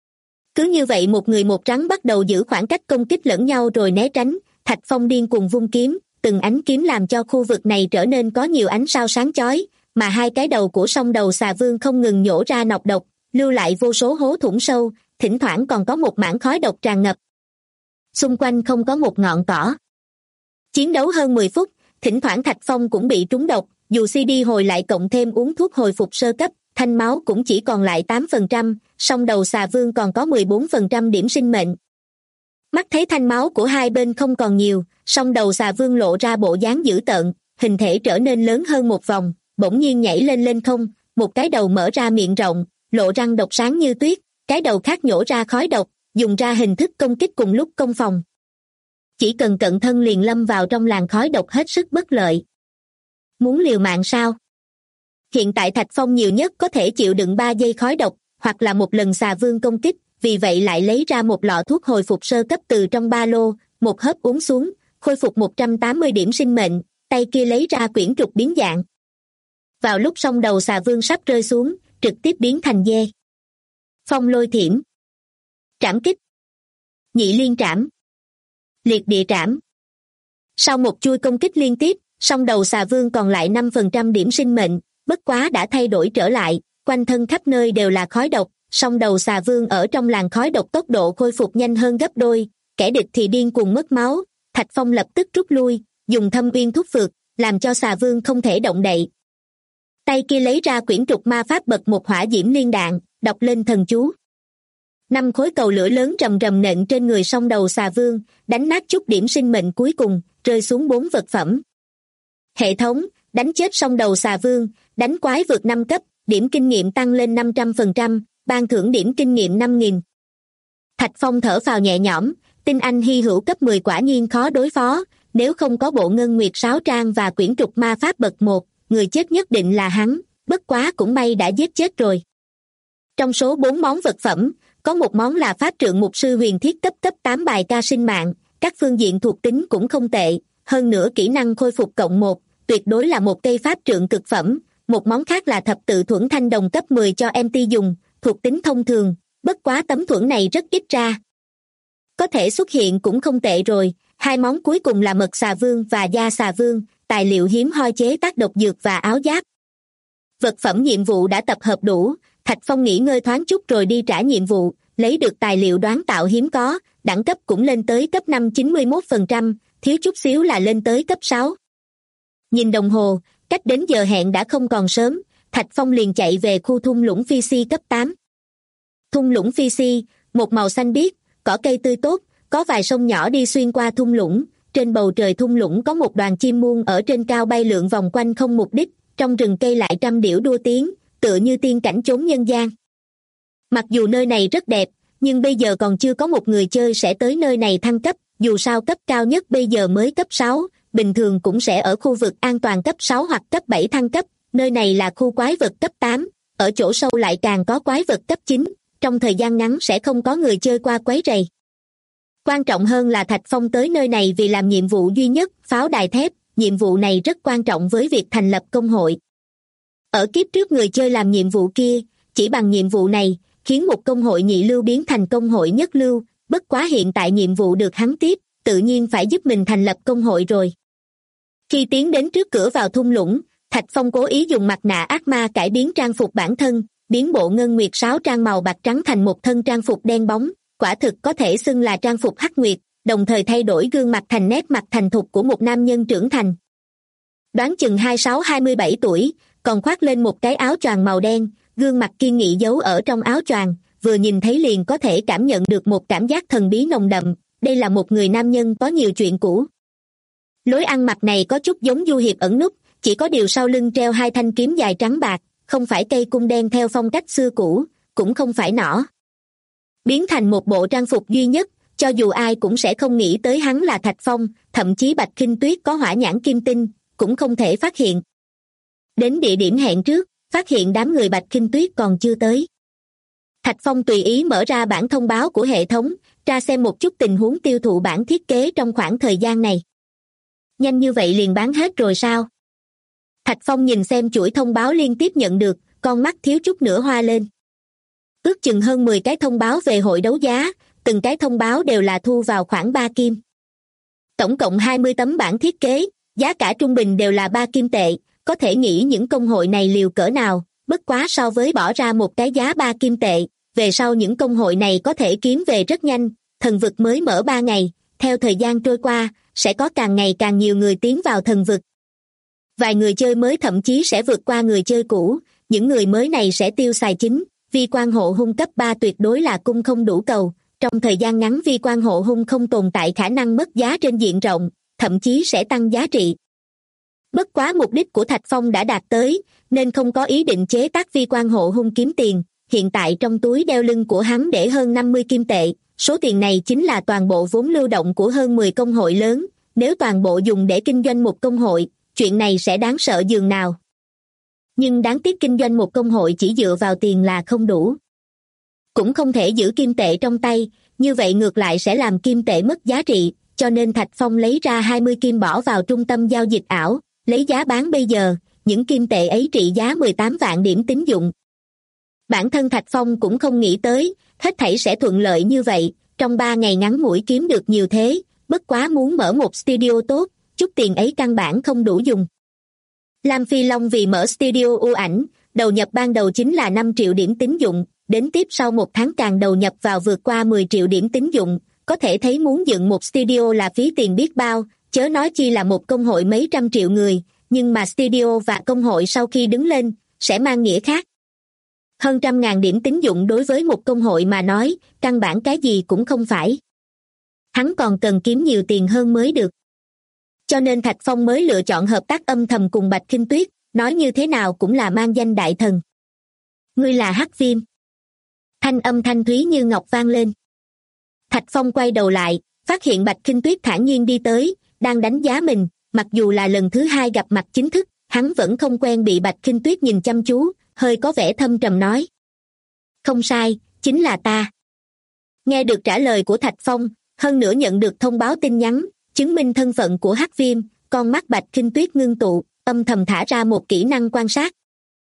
Cứ như vậy một người một rắn bắt đầu giữ khoảng cách công kích lẫn nhau rồi né tránh, Thạch Phong điên cuồng vung kiếm, từng ánh kiếm làm cho khu vực này trở nên có nhiều ánh sao sáng chói, mà hai cái đầu của song đầu xà vương không ngừng nhổ ra nọc độc, lưu lại vô số hố thủng sâu, thỉnh thoảng còn có một mảng khói độc tràn ngập. Xung quanh không có một ngọn cỏ. Chiến đấu hơn 10 phút, thỉnh thoảng Thạch Phong cũng bị trúng độc, dù CD hồi lại cộng thêm uống thuốc hồi phục sơ cấp, thanh máu cũng chỉ còn lại 8%, song đầu xà vương còn có 14% điểm sinh mệnh. Mắt thấy thanh máu của hai bên không còn nhiều, song đầu xà vương lộ ra bộ dáng dữ tợn, hình thể trở nên lớn hơn một vòng, bỗng nhiên nhảy lên không, một cái đầu mở ra miệng rộng, lộ răng độc sáng như tuyết, cái đầu khác nhổ ra khói độc, dùng ra hình thức công kích cùng lúc công phòng. Chỉ cần cận thân liền lâm vào trong làn khói độc hết sức bất lợi. Muốn liều mạng sao? Hiện tại Thạch Phong nhiều nhất có thể chịu đựng 3 giây khói độc, hoặc là một lần xà vương công kích, vì vậy lại lấy ra một lọ thuốc hồi phục sơ cấp từ trong ba lô, một hớp uống xuống, khôi phục 180 điểm sinh mệnh, tay kia lấy ra quyển trục biến dạng. Vào lúc song đầu xà vương sắp rơi xuống, trực tiếp biến thành dê. Phong lôi thiểm, trảm kích, nhị liên trảm, liệt địa trảm. Sau một chuôi công kích liên tiếp, song đầu xà vương còn lại 5% điểm sinh mệnh, bất quá đã thay đổi trở lại, quanh thân khắp nơi đều là khói độc, song đầu xà vương ở trong làn khói độc tốc độ khôi phục nhanh hơn gấp đôi, kẻ địch thì điên cuồng mất máu. Thạch Phong lập tức rút lui, dùng thâm uyên thúc phược, làm cho xà vương không thể động đậy. Tay kia lấy ra quyển trục ma pháp bật một hỏa diễm liên đạn, đọc lên thần chú. 5 khối cầu lửa lớn rầm rầm nện trên người song đầu xà vương, đánh nát chút điểm sinh mệnh cuối cùng, rơi xuống 4 vật phẩm. Hệ thống, đánh chết song đầu xà vương, đánh quái vượt 5 cấp, điểm kinh nghiệm tăng lên 500%, ban thưởng điểm kinh nghiệm 5.000. Thạch Phong thở phào nhẹ nhõm, tinh anh hy hữu cấp 10 quả nhiên khó đối phó, nếu không có bộ ngân nguyệt sáo trang và quyển trục ma pháp bậc 1, người chết nhất định là hắn, bất quá cũng may đã giết chết rồi. Trong số 4 món vật phẩm, có một món là pháp trượng mục sư huyền thiết cấp 8 bài ca sinh mạng, các phương diện thuộc tính cũng không tệ, hơn nữa kỹ năng khôi phục cộng 1, tuyệt đối là một cây pháp trượng cực phẩm. Một món khác là thập tự thuẫn thanh đồng cấp 10 cho MT dùng, thuộc tính thông thường, bất quá tấm thuẫn này rất ít ra. Có thể xuất hiện cũng không tệ rồi. 2 món cuối cùng là mật xà vương và da xà vương, tài liệu hiếm hoi chế tác độc dược và áo giáp. Vật phẩm nhiệm vụ đã tập hợp đủ, Thạch Phong nghỉ ngơi thoáng chút rồi đi trả nhiệm vụ, lấy được tài liệu đoán tạo hiếm có, đẳng cấp cũng lên tới cấp 5 91%, thiếu chút xíu là lên tới cấp 6. Nhìn đồng hồ, cách đến giờ hẹn đã không còn sớm, Thạch Phong liền chạy về khu thung lũng Phi Si cấp 8. Thung lũng Phi Si, một màu xanh biếc, cỏ cây tươi tốt, có vài sông nhỏ đi xuyên qua thung lũng. Trên bầu trời thung lũng có một đoàn chim muông ở trên cao bay lượn vòng quanh không mục đích, trong rừng cây lại trăm điểu đua tiếng, tựa như tiên cảnh chốn nhân gian. Mặc dù nơi này rất đẹp, nhưng bây giờ còn chưa có một người chơi sẽ tới nơi này thăng cấp, dù sao cấp cao nhất bây giờ mới cấp 6, bình thường cũng sẽ ở khu vực an toàn cấp 6 hoặc cấp 7 thăng cấp, nơi này là khu quái vật cấp 8, ở chỗ sâu lại càng có quái vật cấp 9, trong thời gian ngắn sẽ không có người chơi qua quấy rầy. Quan trọng hơn là Thạch Phong tới nơi này vì làm nhiệm vụ duy nhất, pháo đài thép, nhiệm vụ này rất quan trọng với việc thành lập công hội. Ở kiếp trước người chơi làm nhiệm vụ kia, chỉ bằng nhiệm vụ này, khiến một công hội nhị lưu biến thành công hội nhất lưu, bất quá hiện tại nhiệm vụ được hắn tiếp, tự nhiên phải giúp mình thành lập công hội rồi. Khi tiến đến trước cửa vào thung lũng, Thạch Phong cố ý dùng mặt nạ ác ma cải biến trang phục bản thân, biến bộ ngân nguyệt sáo trang màu bạc trắng thành một thân trang phục đen bóng, quả thực có thể xưng là trang phục hắc nguyệt, đồng thời thay đổi gương mặt thành nét mặt thành thục của một nam nhân trưởng thành. Đoán chừng 26-27 tuổi, còn khoác lên một cái áo choàng màu đen, gương mặt kiên nghị giấu ở trong áo choàng, vừa nhìn thấy liền có thể cảm nhận được một cảm giác thần bí nồng đậm, đây là một người nam nhân có nhiều chuyện cũ. Lối ăn mặc này có chút giống du hiệp ẩn núp, chỉ có điều sau lưng treo hai thanh kiếm dài trắng bạc, không phải cây cung đen theo phong cách xưa cũ, cũng không phải nỏ. Biến thành một bộ trang phục duy nhất, cho dù ai cũng sẽ không nghĩ tới hắn là Thạch Phong, thậm chí Bạch Khinh Tuyết có hỏa nhãn kim tinh, cũng không thể phát hiện. Đến địa điểm hẹn trước, phát hiện đám người Bạch Khinh Tuyết còn chưa tới. Thạch Phong tùy ý mở ra bản thông báo của hệ thống, tra xem một chút tình huống tiêu thụ bản thiết kế trong khoảng thời gian này. Nhanh như vậy liền bán hết rồi sao? Thạch Phong nhìn xem chuỗi thông báo liên tiếp nhận được, con mắt thiếu chút nữa hoa lên. Ước chừng hơn 10 cái thông báo về hội đấu giá, từng cái thông báo đều là thu vào khoảng 3 kim. Tổng cộng 20 tấm bản thiết kế, giá cả trung bình đều là 3 kim tệ, có thể nghĩ những công hội này liều cỡ nào, bất quá so với bỏ ra một cái giá 3 kim tệ, về sau những công hội này có thể kiếm về rất nhanh, thần vực mới mở 3 ngày, theo thời gian trôi qua, sẽ có càng ngày càng nhiều người tiến vào thần vực. Vài người chơi mới thậm chí sẽ vượt qua người chơi cũ, những người mới này sẽ tiêu xài chính, vi quan hộ hung cấp 3 tuyệt đối là cung không đủ cầu, trong thời gian ngắn vi quan hộ hung không tồn tại khả năng mất giá trên diện rộng, thậm chí sẽ tăng giá trị. Bất quá mục đích của Thạch Phong đã đạt tới, nên không có ý định chế tác vi quan hộ hung kiếm tiền, hiện tại trong túi đeo lưng của hắn để hơn 50 kim tệ, số tiền này chính là toàn bộ vốn lưu động của hơn 10 công hội lớn, nếu toàn bộ dùng để kinh doanh một công hội, chuyện này sẽ đáng sợ dường nào. Nhưng đáng tiếc kinh doanh một công hội chỉ dựa vào tiền là không đủ. Cũng không thể giữ kim tệ trong tay, như vậy ngược lại sẽ làm kim tệ mất giá trị, cho nên Thạch Phong lấy ra 20 kim bỏ vào trung tâm giao dịch ảo, lấy giá bán bây giờ, những kim tệ ấy trị giá 18 vạn điểm tín dụng. Bản thân Thạch Phong cũng không nghĩ tới, hết thảy sẽ thuận lợi như vậy, trong 3 ngày ngắn ngủi kiếm được nhiều thế, bất quá muốn mở một studio tốt, chút tiền ấy căn bản không đủ dùng. Lam Phi Long vì mở studio ưu ảnh, đầu nhập ban đầu chính là 5 triệu điểm tín dụng, đến tiếp sau 1 tháng càng đầu nhập vào vượt qua 10 triệu điểm tín dụng, có thể thấy muốn dựng một studio là phí tiền biết bao, chớ nói chi là một công hội mấy trăm triệu người, nhưng mà studio và công hội sau khi đứng lên, sẽ mang nghĩa khác. Hơn 100.000 điểm tín dụng đối với một công hội mà nói, căn bản cái gì cũng không phải. Hắn còn cần kiếm nhiều tiền hơn mới được. Cho nên Thạch Phong mới lựa chọn hợp tác âm thầm cùng Bạch Khinh Tuyết, nói như thế nào cũng là mang danh đại thần. Ngươi là Hắc Viêm. Thanh âm thanh thúy như ngọc vang lên. Thạch Phong quay đầu lại, phát hiện Bạch Khinh Tuyết thản nhiên đi tới, đang đánh giá mình, mặc dù là lần thứ 2 gặp mặt chính thức, hắn vẫn không quen bị Bạch Khinh Tuyết nhìn chăm chú, hơi có vẻ thâm trầm nói. Không sai, chính là ta. Nghe được trả lời của Thạch Phong, hơn nữa nhận được thông báo tin nhắn, chứng minh thân phận của Hắc Viêm, con mắt Bạch Khinh Tuyết ngưng tụ, âm thầm thả ra một kỹ năng quan sát.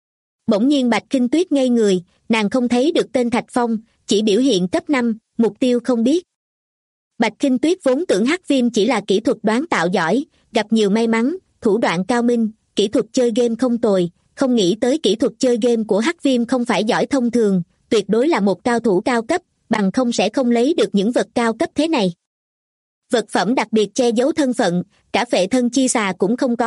Bỗng nhiên Bạch Khinh Tuyết ngây người, nàng không thấy được tên Thạch Phong, chỉ biểu hiện cấp 5, mục tiêu không biết. Bạch Khinh Tuyết vốn tưởng Hắc Viêm chỉ là kỹ thuật đoán tạo giỏi, gặp nhiều may mắn, thủ đoạn cao minh, kỹ thuật chơi game không tồi, không nghĩ tới kỹ thuật chơi game của Hắc Viêm không phải giỏi thông thường, tuyệt đối là một cao thủ cao cấp, bằng không sẽ không lấy được những vật cao cấp thế này. Vật phẩm đặc biệt che giấu thân phận, cả phệ thân chi xà cũng không có,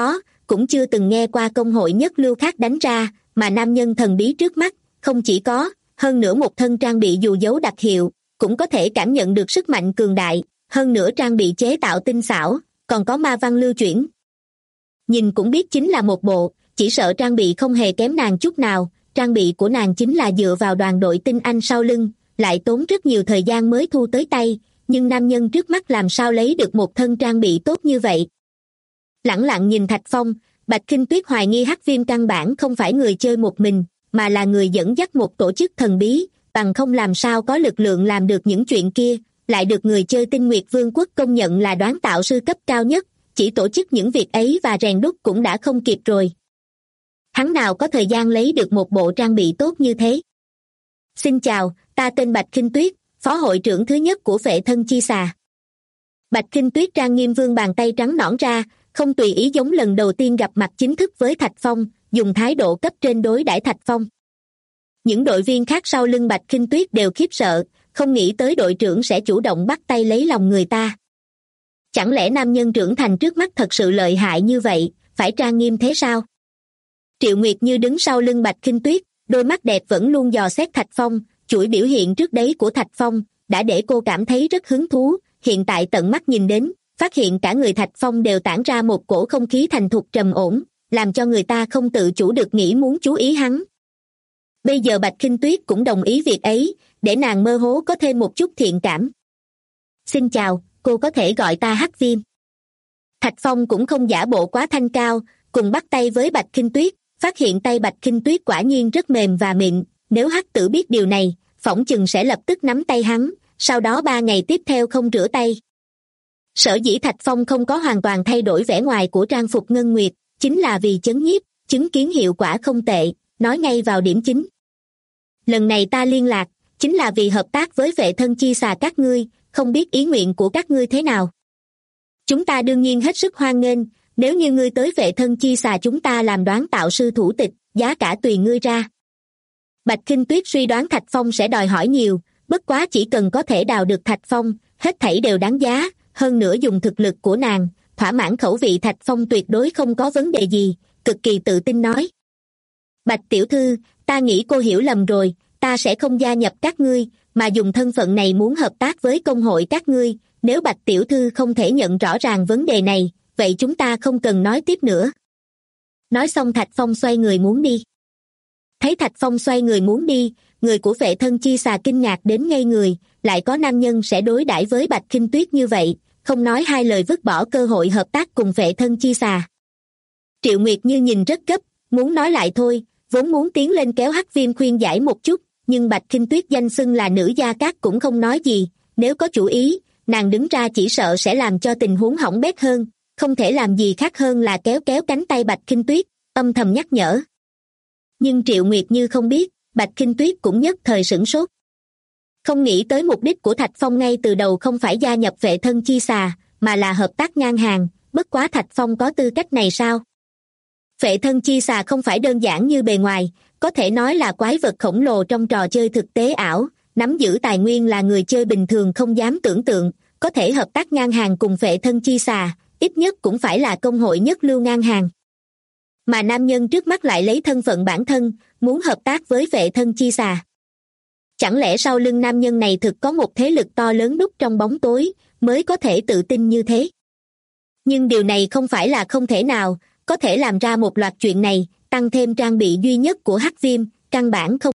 cũng chưa từng nghe qua công hội nhất lưu khác đánh ra, mà nam nhân thần bí trước mắt, không chỉ có, hơn nữa một thân trang bị dù dấu đặc hiệu, cũng có thể cảm nhận được sức mạnh cường đại, hơn nữa trang bị chế tạo tinh xảo, còn có ma văn lưu chuyển. Nhìn cũng biết chính là một bộ, chỉ sợ trang bị không hề kém nàng chút nào, trang bị của nàng chính là dựa vào đoàn đội tinh anh sau lưng, lại tốn rất nhiều thời gian mới thu tới tay, nhưng nam nhân trước mắt làm sao lấy được một thân trang bị tốt như vậy. Lẳng lặng nhìn Thạch Phong, Bạch Kinh Tuyết hoài nghi Hắc Viêm căn bản không phải người chơi một mình, mà là người dẫn dắt một tổ chức thần bí, bằng không làm sao có lực lượng làm được những chuyện kia, lại được người chơi Tinh Nguyệt Vương quốc công nhận là đoán tạo sư cấp cao nhất, chỉ tổ chức những việc ấy và rèn đúc cũng đã không kịp rồi. Hắn nào có thời gian lấy được một bộ trang bị tốt như thế. Xin chào, ta tên Bạch Kinh Tuyết, phó hội trưởng thứ nhất của Phệ Thân Chi Xà. Bạch Kinh Tuyết trang nghiêm vươn bàn tay trắng nõn ra, không tùy ý giống lần đầu tiên gặp mặt chính thức với Thạch Phong, dùng thái độ cấp trên đối đãi Thạch Phong. Những đội viên khác sau lưng Bạch Kinh Tuyết đều khiếp sợ, không nghĩ tới đội trưởng sẽ chủ động bắt tay lấy lòng người ta. Chẳng lẽ nam nhân trưởng thành trước mắt thật sự lợi hại như vậy, phải trang nghiêm thế sao? Triệu Nguyệt Như đứng sau lưng Bạch Kinh Tuyết, đôi mắt đẹp vẫn luôn dò xét Thạch Phong, chuỗi biểu hiện trước đấy của Thạch Phong, đã để cô cảm thấy rất hứng thú, hiện tại tận mắt nhìn đến, phát hiện cả người Thạch Phong đều tản ra một cổ không khí thành thục trầm ổn, làm cho người ta không tự chủ được nghĩ muốn chú ý hắn. Bây giờ Bạch Kinh Tuyết cũng đồng ý việc ấy, để nàng mơ hồ có thêm một chút thiện cảm. Xin chào, cô có thể gọi ta Hắc Viêm. Thạch Phong cũng không giả bộ quá thanh cao, cùng bắt tay với Bạch Kinh Tuyết, phát hiện tay Bạch Kinh Tuyết quả nhiên rất mềm và mịn, nếu Hắc Tử biết điều này, phỏng chừng sẽ lập tức nắm tay hắn, sau đó 3 ngày tiếp theo không rửa tay. Sở dĩ Thạch Phong không có hoàn toàn thay đổi vẻ ngoài của trang phục ngân nguyệt, chính là vì chấn nhiếp, chứng kiến hiệu quả không tệ, nói ngay vào điểm chính. Lần này ta liên lạc, chính là vì hợp tác với Phệ Thân Chi Xà các ngươi, không biết ý nguyện của các ngươi thế nào. Chúng ta đương nhiên hết sức hoan nghênh, nếu như ngươi tới Phệ Thân Chi Xà chúng ta làm đoán tạo sư thủ tịch, giá cả tùy ngươi ra. Bạch Kinh Tuyết suy đoán Thạch Phong sẽ đòi hỏi nhiều, bất quá chỉ cần có thể đào được Thạch Phong, hết thảy đều đáng giá, hơn nữa dùng thực lực của nàng, thỏa mãn khẩu vị Thạch Phong tuyệt đối không có vấn đề gì, cực kỳ tự tin nói. Bạch tiểu thư, ta nghĩ cô hiểu lầm rồi, ta sẽ không gia nhập các ngươi, mà dùng thân phận này muốn hợp tác với công hội các ngươi, nếu Bạch tiểu thư không thể nhận rõ ràng vấn đề này, vậy chúng ta không cần nói tiếp nữa. Nói xong Thạch Phong xoay người muốn đi. Thấy Thạch Phong xoay người muốn đi, người của Phệ Thân Chi Xà kinh ngạc đến ngây người, lại có nam nhân sẽ đối đãi với Bạch Kinh Tuyết như vậy, không nói hai lời vứt bỏ cơ hội hợp tác cùng Phệ Thân Chi Xà. Triệu Nguyệt Như nhìn rất gấp, muốn nói lại thôi, vốn muốn tiến lên kéo Hắc Viêm khuyên giải một chút, nhưng Bạch Kinh Tuyết danh xưng là nữ gia cát cũng không nói gì, nếu có chủ ý, nàng đứng ra chỉ sợ sẽ làm cho tình huống hỏng bét hơn, không thể làm gì khác hơn là kéo kéo cánh tay Bạch Kinh Tuyết, âm thầm nhắc nhở. Nhưng Triệu Nguyệt Như không biết, Bạch Kinh Tuyết cũng nhất thời sửng sốt. Không nghĩ tới mục đích của Thạch Phong ngay từ đầu không phải gia nhập Phệ Thân Chi Xà, mà là hợp tác ngang hàng, bất quá Thạch Phong có tư cách này sao? Phệ Thân Chi Xà không phải đơn giản như bề ngoài, có thể nói là quái vật khổng lồ trong trò chơi thực tế ảo, nắm giữ tài nguyên là người chơi bình thường không dám tưởng tượng, có thể hợp tác ngang hàng cùng Phệ Thân Chi Xà, ít nhất cũng phải là công hội nhất lưu ngang hàng. Mà nam nhân trước mắt lại lấy thân phận bản thân, muốn hợp tác với Phệ Thân Chi Xà. Chẳng lẽ sau lưng nam nhân này thực có một thế lực to lớn núp trong bóng tối, mới có thể tự tin như thế? Nhưng điều này không phải là không thể nào, có thể làm ra một loạt chuyện này, tăng thêm trang bị duy nhất của Hắc Viêm, căn bản không.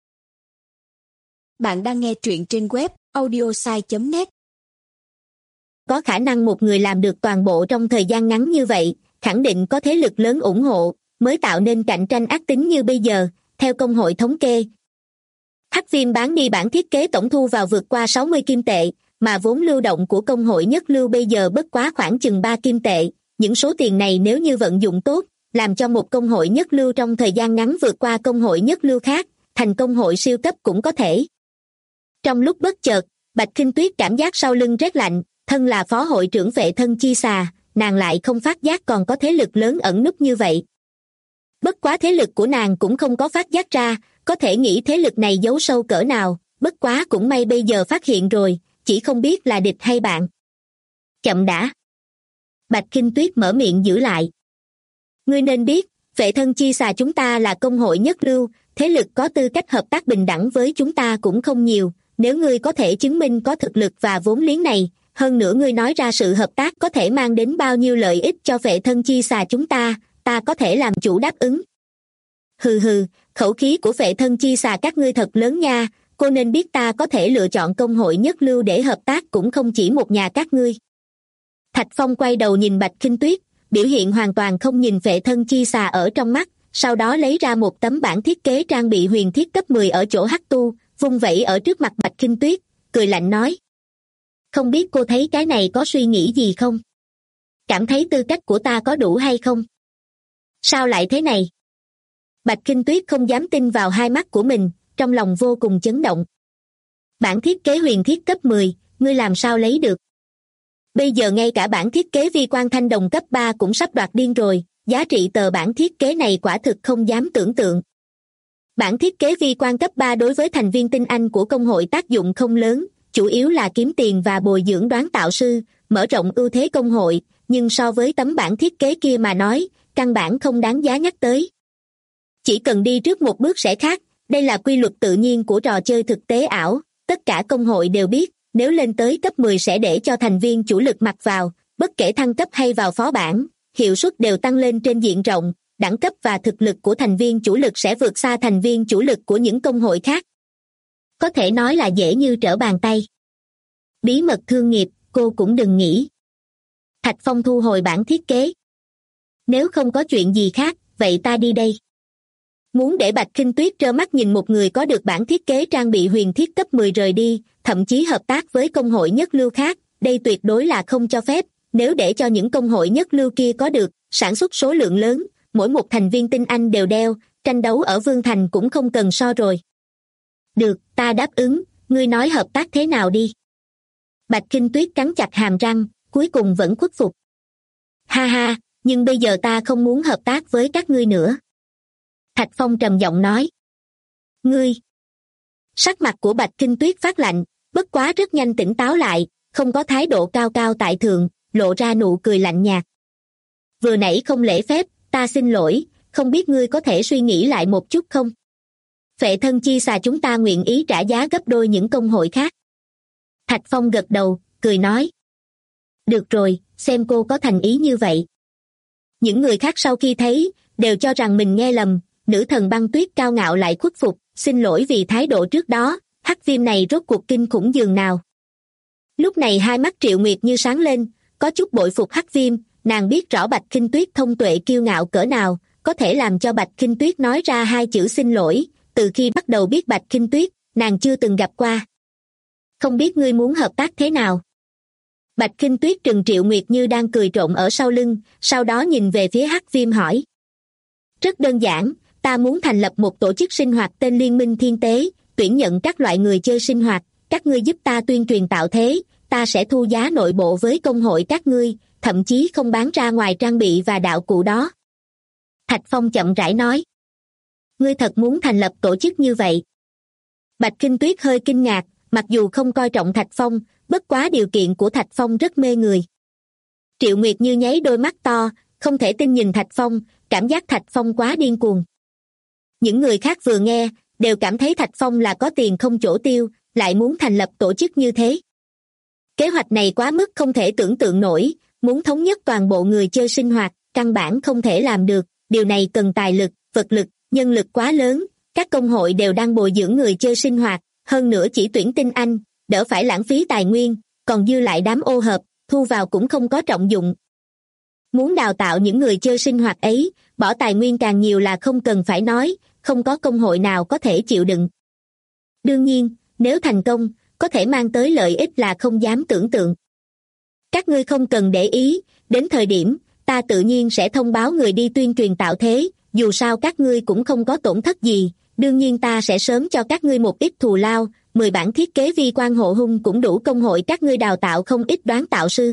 Bạn đang nghe truyện trên web audiosai.net. Có khả năng một người làm được toàn bộ trong thời gian ngắn như vậy, khẳng định có thế lực lớn ủng hộ, mới tạo nên cạnh tranh ác tính như bây giờ, theo công hội thống kê. Hắc Viêm bán đi bản thiết kế tổng thu vào vượt qua 60 kim tệ, mà vốn lưu động của công hội nhất lưu bây giờ bất quá khoảng chừng 3 kim tệ, những số tiền này nếu như vận dụng tốt, làm cho một công hội nhất lưu trong thời gian ngắn vượt qua công hội nhất lưu khác, thành công hội siêu cấp cũng có thể. Trong lúc bất chợt, Bạch Kinh Tuyết cảm giác sau lưng rét lạnh, thân là phó hội trưởng Phệ Thân Chi Xà, nàng lại không phát giác còn có thế lực lớn ẩn núp như vậy. Bất quá thế lực của nàng cũng không có phát giác ra, có thể nghĩ thế lực này giấu sâu cỡ nào, bất quá cũng may bây giờ phát hiện rồi, chỉ không biết là địch hay bạn. Chậm đã. Bạch Kinh Tuyết mở miệng giữ lại. Ngươi nên biết, Vệ Thân Chi Xà chúng ta là công hội nhất lưu, thế lực có tư cách hợp tác bình đẳng với chúng ta cũng không nhiều, nếu ngươi có thể chứng minh có thực lực và vốn liếng này, hơn nữa ngươi nói ra sự hợp tác có thể mang đến bao nhiêu lợi ích cho Vệ Thân Chi Xà chúng ta có thể làm chủ đáp ứng. Hừ hừ, khẩu khí của Vệ Thân Chi Xà các ngươi thật lớn nha, cô nên biết ta có thể lựa chọn công hội nhất lưu để hợp tác cũng không chỉ một nhà các ngươi. Thạch Phong quay đầu nhìn Bạch Khinh Tuyết, biểu hiện hoàn toàn không nhìn Vệ Thân Chi Xà ở trong mắt, sau đó lấy ra một tấm bản thiết kế trang bị huyền thiết cấp 10 ở chỗ hắc tu, vung vẩy ở trước mặt Bạch Khinh Tuyết, cười lạnh nói. Không biết cô thấy cái này có suy nghĩ gì không? Cảm thấy tư cách của ta có đủ hay không? Sao lại thế này? Bạch Khinh Tuyết không dám tin vào hai mắt của mình, trong lòng vô cùng chấn động. Bản thiết kế huyền thiết cấp 10, ngươi làm sao lấy được? Bây giờ ngay cả bản thiết kế vi quan thanh đồng cấp 3 cũng sắp đoạt điên rồi, giá trị tờ bản thiết kế này quả thực không dám tưởng tượng. Bản thiết kế vi quan cấp 3 đối với thành viên tinh anh của công hội tác dụng không lớn, chủ yếu là kiếm tiền và bồi dưỡng đoán tạo sư, mở rộng ưu thế công hội, nhưng so với tấm bản thiết kế kia mà nói, căn bản không đáng giá nhắc tới. Chỉ cần đi trước một bước sẽ khác, đây là quy luật tự nhiên của trò chơi thực tế ảo, tất cả công hội đều biết, nếu lên tới cấp 10 sẽ để cho thành viên chủ lực mặc vào, bất kể thăng cấp hay vào phó bản, hiệu suất đều tăng lên trên diện rộng, đẳng cấp và thực lực của thành viên chủ lực sẽ vượt xa thành viên chủ lực của những công hội khác. Có thể nói là dễ như trở bàn tay. Bí mật thương nghiệp, cô cũng đừng nghĩ. Thạch Phong thu hồi bản thiết kế. Nếu không có chuyện gì khác, vậy ta đi đây. Muốn để Bạch Khinh Tuyết trơ mắt nhìn một người có được bản thiết kế trang bị huyền thiết cấp 10 rời đi, thậm chí hợp tác với công hội nhất lưu khác, đây tuyệt đối là không cho phép. Nếu để cho những công hội nhất lưu kia có được, sản xuất số lượng lớn, mỗi một thành viên tinh anh đều đeo, tranh đấu ở Vương Thành cũng không cần so rồi. Được, ta đáp ứng, ngươi nói hợp tác thế nào đi. Bạch Khinh Tuyết cắn chặt hàm răng, cuối cùng vẫn khuất phục. Ha ha, nhưng bây giờ ta không muốn hợp tác với các ngươi nữa. Thạch Phong trầm giọng nói. Ngươi. Sắc mặt của Bạch Khinh Tuyết phát lạnh, bất quá rất nhanh tỉnh táo lại, không có thái độ cao cao tại thượng, lộ ra nụ cười lạnh nhạt. Vừa nãy không lễ phép, ta xin lỗi, không biết ngươi có thể suy nghĩ lại một chút không? Vệ Thân Chi Xà chúng ta nguyện ý trả giá gấp đôi những công hội khác. Thạch Phong gật đầu, cười nói. Được rồi, xem cô có thành ý như vậy. Những người khác sau khi thấy, đều cho rằng mình nghe lầm, nữ thần băng tuyết cao ngạo lại khuất phục, xin lỗi vì thái độ trước đó, hắc viêm này rốt cuộc kinh khủng dường nào. Lúc này hai mắt Triệu Nguyệt như sáng lên, có chút bội phục hắc viêm, nàng biết rõ Bạch Khinh Tuyết thông tuệ kiêu ngạo cỡ nào, có thể làm cho Bạch Khinh Tuyết nói ra hai chữ xin lỗi, từ khi bắt đầu biết Bạch Khinh Tuyết, nàng chưa từng gặp qua. Không biết ngươi muốn hợp tác thế nào? Bạch Khinh Tuyết trừng Triệu Nguyệt như đang cười trộm ở sau lưng, sau đó nhìn về phía hắc viêm hỏi. Rất đơn giản, ta muốn thành lập một tổ chức sinh hoạt tên Liên minh Thiên Tế, tuyển nhận các loại người chơi sinh hoạt, các ngươi giúp ta tuyên truyền tạo thế, ta sẽ thu giá nội bộ với công hội các ngươi, thậm chí không bán ra ngoài trang bị và đạo cụ đó. Thạch Phong chậm rãi nói. Ngươi thật muốn thành lập tổ chức như vậy? Bạch Khinh Tuyết hơi kinh ngạc, mặc dù không coi trọng Thạch Phong, bất quá điều kiện của Thạch Phong rất mê người. Triệu Nguyệt như nháy đôi mắt to, không thể tin nhìn Thạch Phong, cảm giác Thạch Phong quá điên cuồng. Những người khác vừa nghe, đều cảm thấy Thạch Phong là có tiền không chỗ tiêu, lại muốn thành lập tổ chức như thế. Kế hoạch này quá mức không thể tưởng tượng nổi, muốn thống nhất toàn bộ người chơi sinh hoạt, căn bản không thể làm được, điều này cần tài lực, vật lực, nhân lực quá lớn, các công hội đều đang bồi dưỡng người chơi sinh hoạt, hơn nữa chỉ tuyển tinh anh, đỡ phải lãng phí tài nguyên, còn dư lại đám ô hợp, thu vào cũng không có trọng dụng. Muốn đào tạo những người chơi sinh hoạt ấy, bỏ tài nguyên càng nhiều là không cần phải nói, không có công hội nào có thể chịu đựng. Đương nhiên, nếu thành công, có thể mang tới lợi ích là không dám tưởng tượng. Các ngươi không cần để ý, đến thời điểm, ta tự nhiên sẽ thông báo người đi tuyên truyền tạo thế, dù sao các ngươi cũng không có tổn thất gì, đương nhiên ta sẽ sớm cho các ngươi một ít thù lao, 10 bản thiết kế vi quan hộ hung cũng đủ công hội các ngươi đào tạo không ít đoán tạo sư.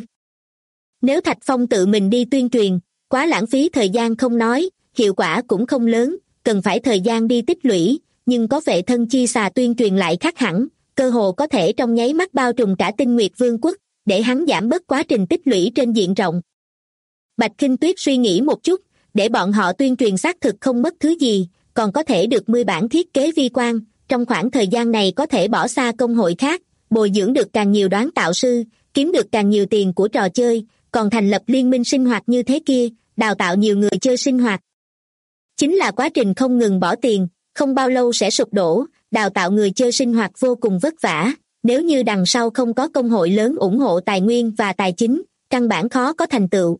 Nếu Thạch Phong tự mình đi tuyên truyền, quá lãng phí thời gian không nói, hiệu quả cũng không lớn, cần phải thời gian đi tích lũy, nhưng có Vệ Thân Chi Xà tuyên truyền lại khác hẳn, cơ hồ có thể trong nháy mắt bao trùm cả Tinh Nguyệt Vương quốc, để hắn giảm bớt quá trình tích lũy trên diện rộng. Bạch Khinh Tuyết suy nghĩ một chút, để bọn họ tuyên truyền xác thực không mất thứ gì, còn có thể được 10 bản thiết kế vi quan. Trong khoảng thời gian này có thể bỏ xa công hội khác, bồi dưỡng được càng nhiều đoán tạo sư, kiếm được càng nhiều tiền của trò chơi, còn thành lập liên minh sinh hoạt như thế kia, đào tạo nhiều người chơi sinh hoạt. Chính là quá trình không ngừng bỏ tiền, không bao lâu sẽ sụp đổ, đào tạo người chơi sinh hoạt vô cùng vất vả. Nếu như đằng sau không có công hội lớn ủng hộ tài nguyên và tài chính, căn bản khó có thành tựu.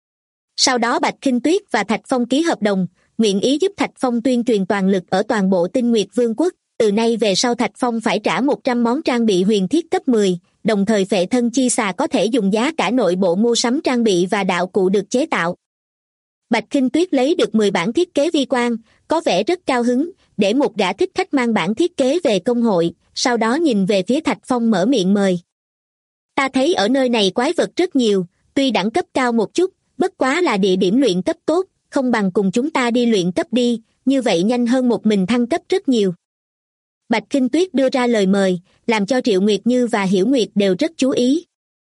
Sau đó Bạch Khinh Tuyết và Thạch Phong ký hợp đồng, nguyện ý giúp Thạch Phong tuyên truyền toàn lực ở toàn bộ Tinh Nguyệt Vương quốc. Từ nay về sau Thạch Phong phải trả 100 món trang bị huyền thiết cấp 10, đồng thời phệ thân chi xà có thể dùng giá cả nội bộ mua sắm trang bị và đạo cụ được chế tạo. Bạch Khinh Tuyết lấy được 10 bản thiết kế vi quan, có vẻ rất cao hứng, để một gã thích khách mang bản thiết kế về công hội, sau đó nhìn về phía Thạch Phong mở miệng mời. Ta thấy ở nơi này quái vật rất nhiều, tuy đẳng cấp cao một chút, bất quá là địa điểm luyện cấp tốt, không bằng cùng chúng ta đi luyện cấp đi, như vậy nhanh hơn một mình thăng cấp rất nhiều. Bạch Khinh Tuyết đưa ra lời mời, làm cho Triệu Nguyệt Như và Hiểu Nguyệt đều rất chú ý.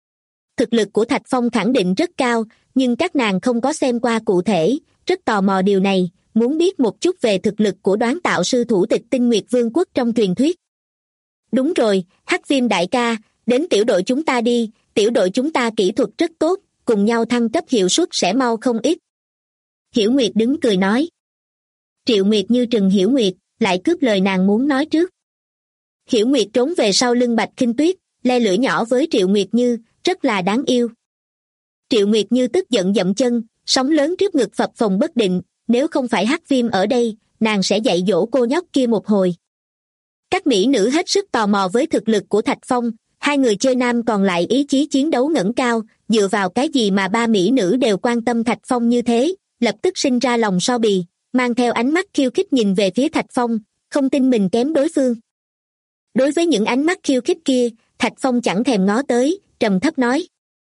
Thực lực của Thạch Phong khẳng định rất cao, nhưng các nàng không có xem qua cụ thể, rất tò mò điều này, muốn biết một chút về thực lực của đoán tạo sư thủ tịch Tinh Nguyệt Vương quốc trong truyền thuyết. Đúng rồi, Hắc Viêm đại ca, đến tiểu đội chúng ta đi, tiểu đội chúng ta kỹ thuật rất tốt, cùng nhau thăng cấp hiệu suất sẽ mau không ít. Hiểu Nguyệt đứng cười nói. Triệu Nguyệt Như trừng Hiểu Nguyệt, lại cướp lời nàng muốn nói trước. Hiểu Nguyệt trốn về sau lưng Bạch Khinh Tuyết, le lưỡi nhỏ với Triệu Nguyệt Như, rất là đáng yêu. Triệu Nguyệt Như tức giận dậm chân, sóng lớn trước ngực phập phồng bất định, nếu không phải Hắc Viêm ở đây, nàng sẽ dạy dỗ cô nhóc kia một hồi. Các mỹ nữ hết sức tò mò với thực lực của Thạch Phong, hai người chơi nam còn lại ý chí chiến đấu ngẩng cao, dựa vào cái gì mà ba mỹ nữ đều quan tâm Thạch Phong như thế, lập tức sinh ra lòng so bì, mang theo ánh mắt khiêu khích nhìn về phía Thạch Phong, không tin mình kém đối phương. Đối với những ánh mắt khiêu khích kia, Thạch Phong chẳng thèm ngó tới, trầm thấp nói.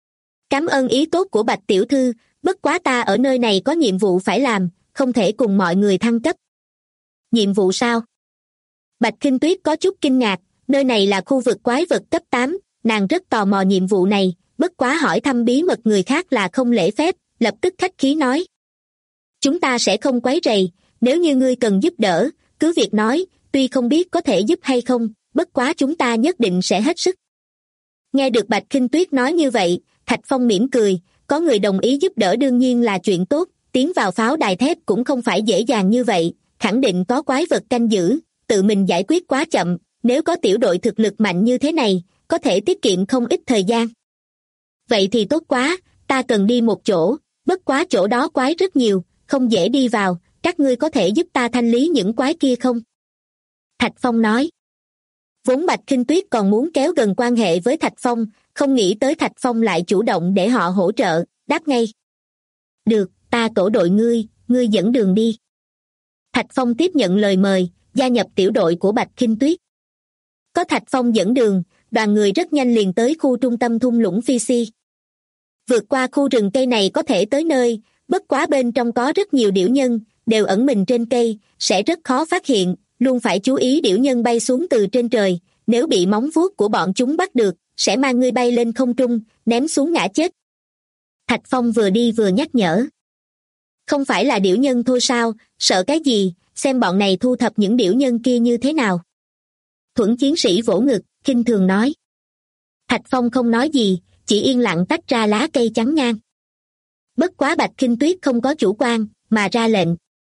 Cảm ơn ý tốt của Bạch tiểu thư, bất quá ta ở nơi này có nhiệm vụ phải làm, không thể cùng mọi người thăng cấp. Nhiệm vụ sao? Bạch Khinh Tuyết có chút kinh ngạc, nơi này là khu vực quái vật cấp 8, nàng rất tò mò nhiệm vụ này, bất quá hỏi thăm bí mật người khác là không lễ phép, lập tức khách khí nói. Chúng ta sẽ không quấy rầy, nếu như ngươi cần giúp đỡ, cứ việc nói, tuy không biết có thể giúp hay không, bất quá chúng ta nhất định sẽ hết sức. Nghe được Bạch Khinh Tuyết nói như vậy, Thạch Phong mỉm cười, có người đồng ý giúp đỡ đương nhiên là chuyện tốt, tiến vào pháo đài thép cũng không phải dễ dàng như vậy, khẳng định có quái vật canh giữ, tự mình giải quyết quá chậm, nếu có tiểu đội thực lực mạnh như thế này, có thể tiết kiệm không ít thời gian. Vậy thì tốt quá, ta cần đi một chỗ, bất quá chỗ đó quái rất nhiều, không dễ đi vào, các ngươi có thể giúp ta thanh lý những quái kia không? Thạch Phong nói. Vốn Bạch Khinh Tuyết còn muốn kéo gần quan hệ với Thạch Phong, không nghĩ tới Thạch Phong lại chủ động để họ hỗ trợ, đáp ngay. Được, ta tổ đội ngươi dẫn đường đi. Thạch Phong tiếp nhận lời mời, gia nhập tiểu đội của Bạch Khinh Tuyết. Có Thạch Phong dẫn đường, đoàn người rất nhanh liền tới khu trung tâm thung lũng Phi Si. Vượt qua khu rừng cây này có thể tới nơi, bất quá bên trong có rất nhiều điểu nhân, đều ẩn mình trên cây, sẽ rất khó phát hiện, luôn phải chú ý điểu nhân bay xuống từ trên trời, nếu bị móng vuốt của bọn chúng bắt được, sẽ mang ngươi bay lên không trung, ném xuống ngã chết. Thạch Phong vừa đi vừa nhắc nhở. Không phải là điểu nhân thôi sao, sợ cái gì, xem bọn này thu thập những điểu nhân kia như thế nào. Thuẫn chiến sĩ vỗ ngực, khinh thường nói. Thạch Phong không nói gì, chỉ yên lặng tách ra lá cây chắn ngang. Bất quá Bạch Khinh Tuyết không có chủ quan, mà ra lệnh.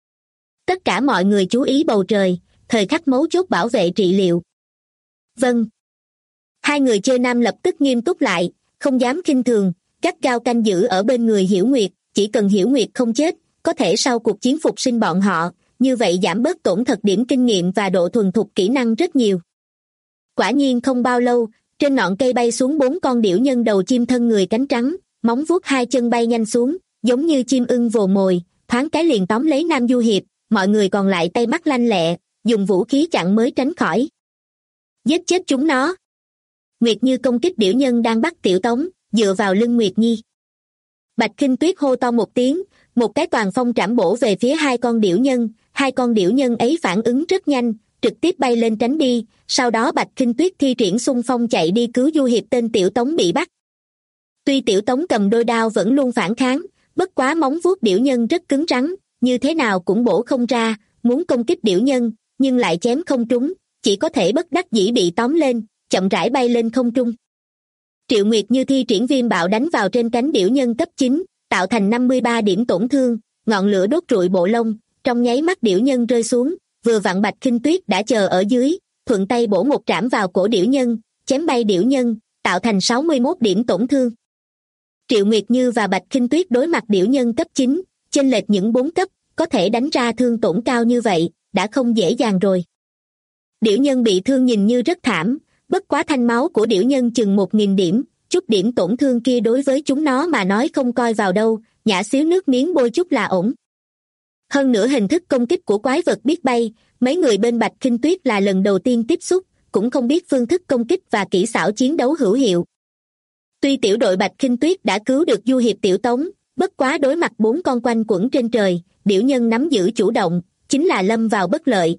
Tất cả mọi người chú ý bầu trời, thời khắc mấu chốt bảo vệ trị liệu. Vâng. Hai người chơi nam lập tức nghiêm túc lại, không dám khinh thường, gắt gao canh giữ ở bên người Hiểu Nguyệt, chỉ cần Hiểu Nguyệt không chết, có thể sau cuộc chiến phục sinh bọn họ, như vậy giảm bớt tổn thất điểm kinh nghiệm và độ thuần thục kỹ năng rất nhiều. Quả nhiên không bao lâu, trên ngọn cây bay xuống 4 con điểu nhân đầu chim thân người cánh trắng, móng vuốt 2 chân bay nhanh xuống, giống như chim ưng vồ mồi, thoáng cái liền tóm lấy Nam Du Hiệp, mọi người còn lại tay mắt lanh lẹ, dùng vũ khí chặn mới tránh khỏi. Giết chết chúng nó. Nguyệt Như công kích điểu nhân đang bắt Tiểu Tống, dựa vào lưng Nguyệt Nhi. Bạch Khinh Tuyết hô to một tiếng, một cái toàn phong trảm bổ về phía 2 con điểu nhân ấy phản ứng rất nhanh, trực tiếp bay lên tránh đi, sau đó Bạch Khinh Tuyết thi triển xung phong chạy đi cứu Du Hiệp tên Tiểu Tống bị bắt. Tuy Tiểu Tống cầm đôi đao vẫn luôn phản kháng, bất quá móng vuốt điểu nhân rất cứng rắn, như thế nào cũng bổ không ra, muốn công kích điểu nhân, nhưng lại chém không trúng, chỉ có thể bất đắc dĩ bị tóm lên, chậm rãi bay lên không trung. Triệu Nguyệt Như thi triển viêm bạo đánh vào trên cánh điểu nhân cấp 9, tạo thành 53 điểm tổn thương, ngọn lửa đốt trụi bộ lông, trong nháy mắt điểu nhân rơi xuống, vừa vặn Bạch Khinh Tuyết đã chờ ở dưới, thuận tay bổ một trảm vào cổ điểu nhân, chém bay điểu nhân, tạo thành 61 điểm tổn thương. Triệu Nguyệt Như và Bạch Khinh Tuyết đối mặt điểu nhân cấp 9, chênh lệch những 4 cấp, có thể đánh ra thương tổn cao như vậy, đã không dễ dàng rồi. Điểu nhân bị thương nhìn như rất thảm, bất quá thanh máu của điểu nhân chừng 1.000 điểm, chút điểm tổn thương kia đối với chúng nó mà nói không coi vào đâu, nhả xíu nước miếng bôi chút là ổn. Hơn nữa hình thức công kích của quái vật biết bay, mấy người bên Bạch Khinh Tuyết là lần đầu tiên tiếp xúc, cũng không biết phương thức công kích và kỹ xảo chiến đấu hữu hiệu. Tuy tiểu đội Bạch Khinh Tuyết đã cứu được du hiệp Tiểu Tống, bất quá đối mặt 4 con quanh quẩn trên trời, điểu nhân nắm giữ chủ động, chính là lâm vào bất lợi.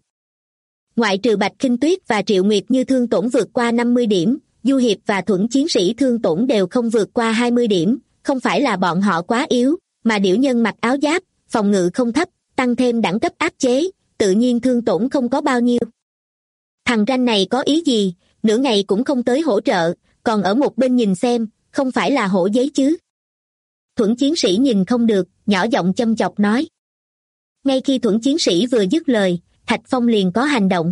Ngoại trừ Bạch Khinh Tuyết và Triệu Nguyệt Như thương tổn vượt qua 50 điểm, du hiệp và thuẫn chiến sĩ thương tổn đều không vượt qua 20 điểm, không phải là bọn họ quá yếu, mà điểu nhân mặc áo giáp, phòng ngự không thấp, tăng thêm đẳng cấp áp chế, tự nhiên thương tổn không có bao nhiêu. Thằng ranh này có ý gì, nửa ngày cũng không tới hỗ trợ, còn ở một bên nhìn xem, không phải là hổ giấy chứ. Thuẫn chiến sĩ nhìn không được, nhỏ giọng châm chọc nói. Ngay khi thuẫn chiến sĩ vừa dứt lời, Thạch Phong liền có hành động.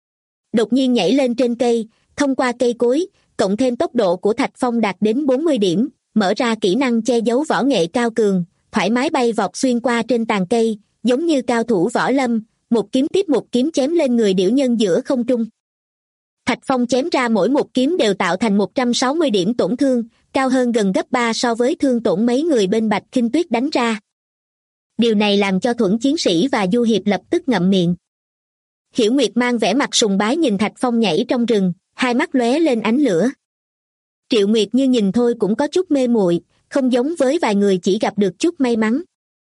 Đột nhiên nhảy lên trên cây, thông qua cây cối, cộng thêm tốc độ của Thạch Phong đạt đến 40 điểm, mở ra kỹ năng che giấu võ nghệ cao cường, thoải mái bay vọt xuyên qua trên tàn cây, giống như cao thủ võ lâm, một kiếm tiếp một kiếm chém lên người điểu nhân giữa không trung. Thạch Phong chém ra mỗi một kiếm đều tạo thành 160 điểm tổn thương, cao hơn gần gấp 3 so với thương tổn mấy người bên Bạch Khinh Tuyết đánh ra. Điều này làm cho thuẫn chiến sĩ và du hiệp lập tức ngậm miệng. Hiểu Nguyệt mang vẻ mặt sùng bái nhìn Thạch Phong nhảy trong rừng, hai mắt lóe lên ánh lửa. Triệu Nguyệt Như nhìn thôi cũng có chút mê muội, không giống với vài người chỉ gặp được chút may mắn.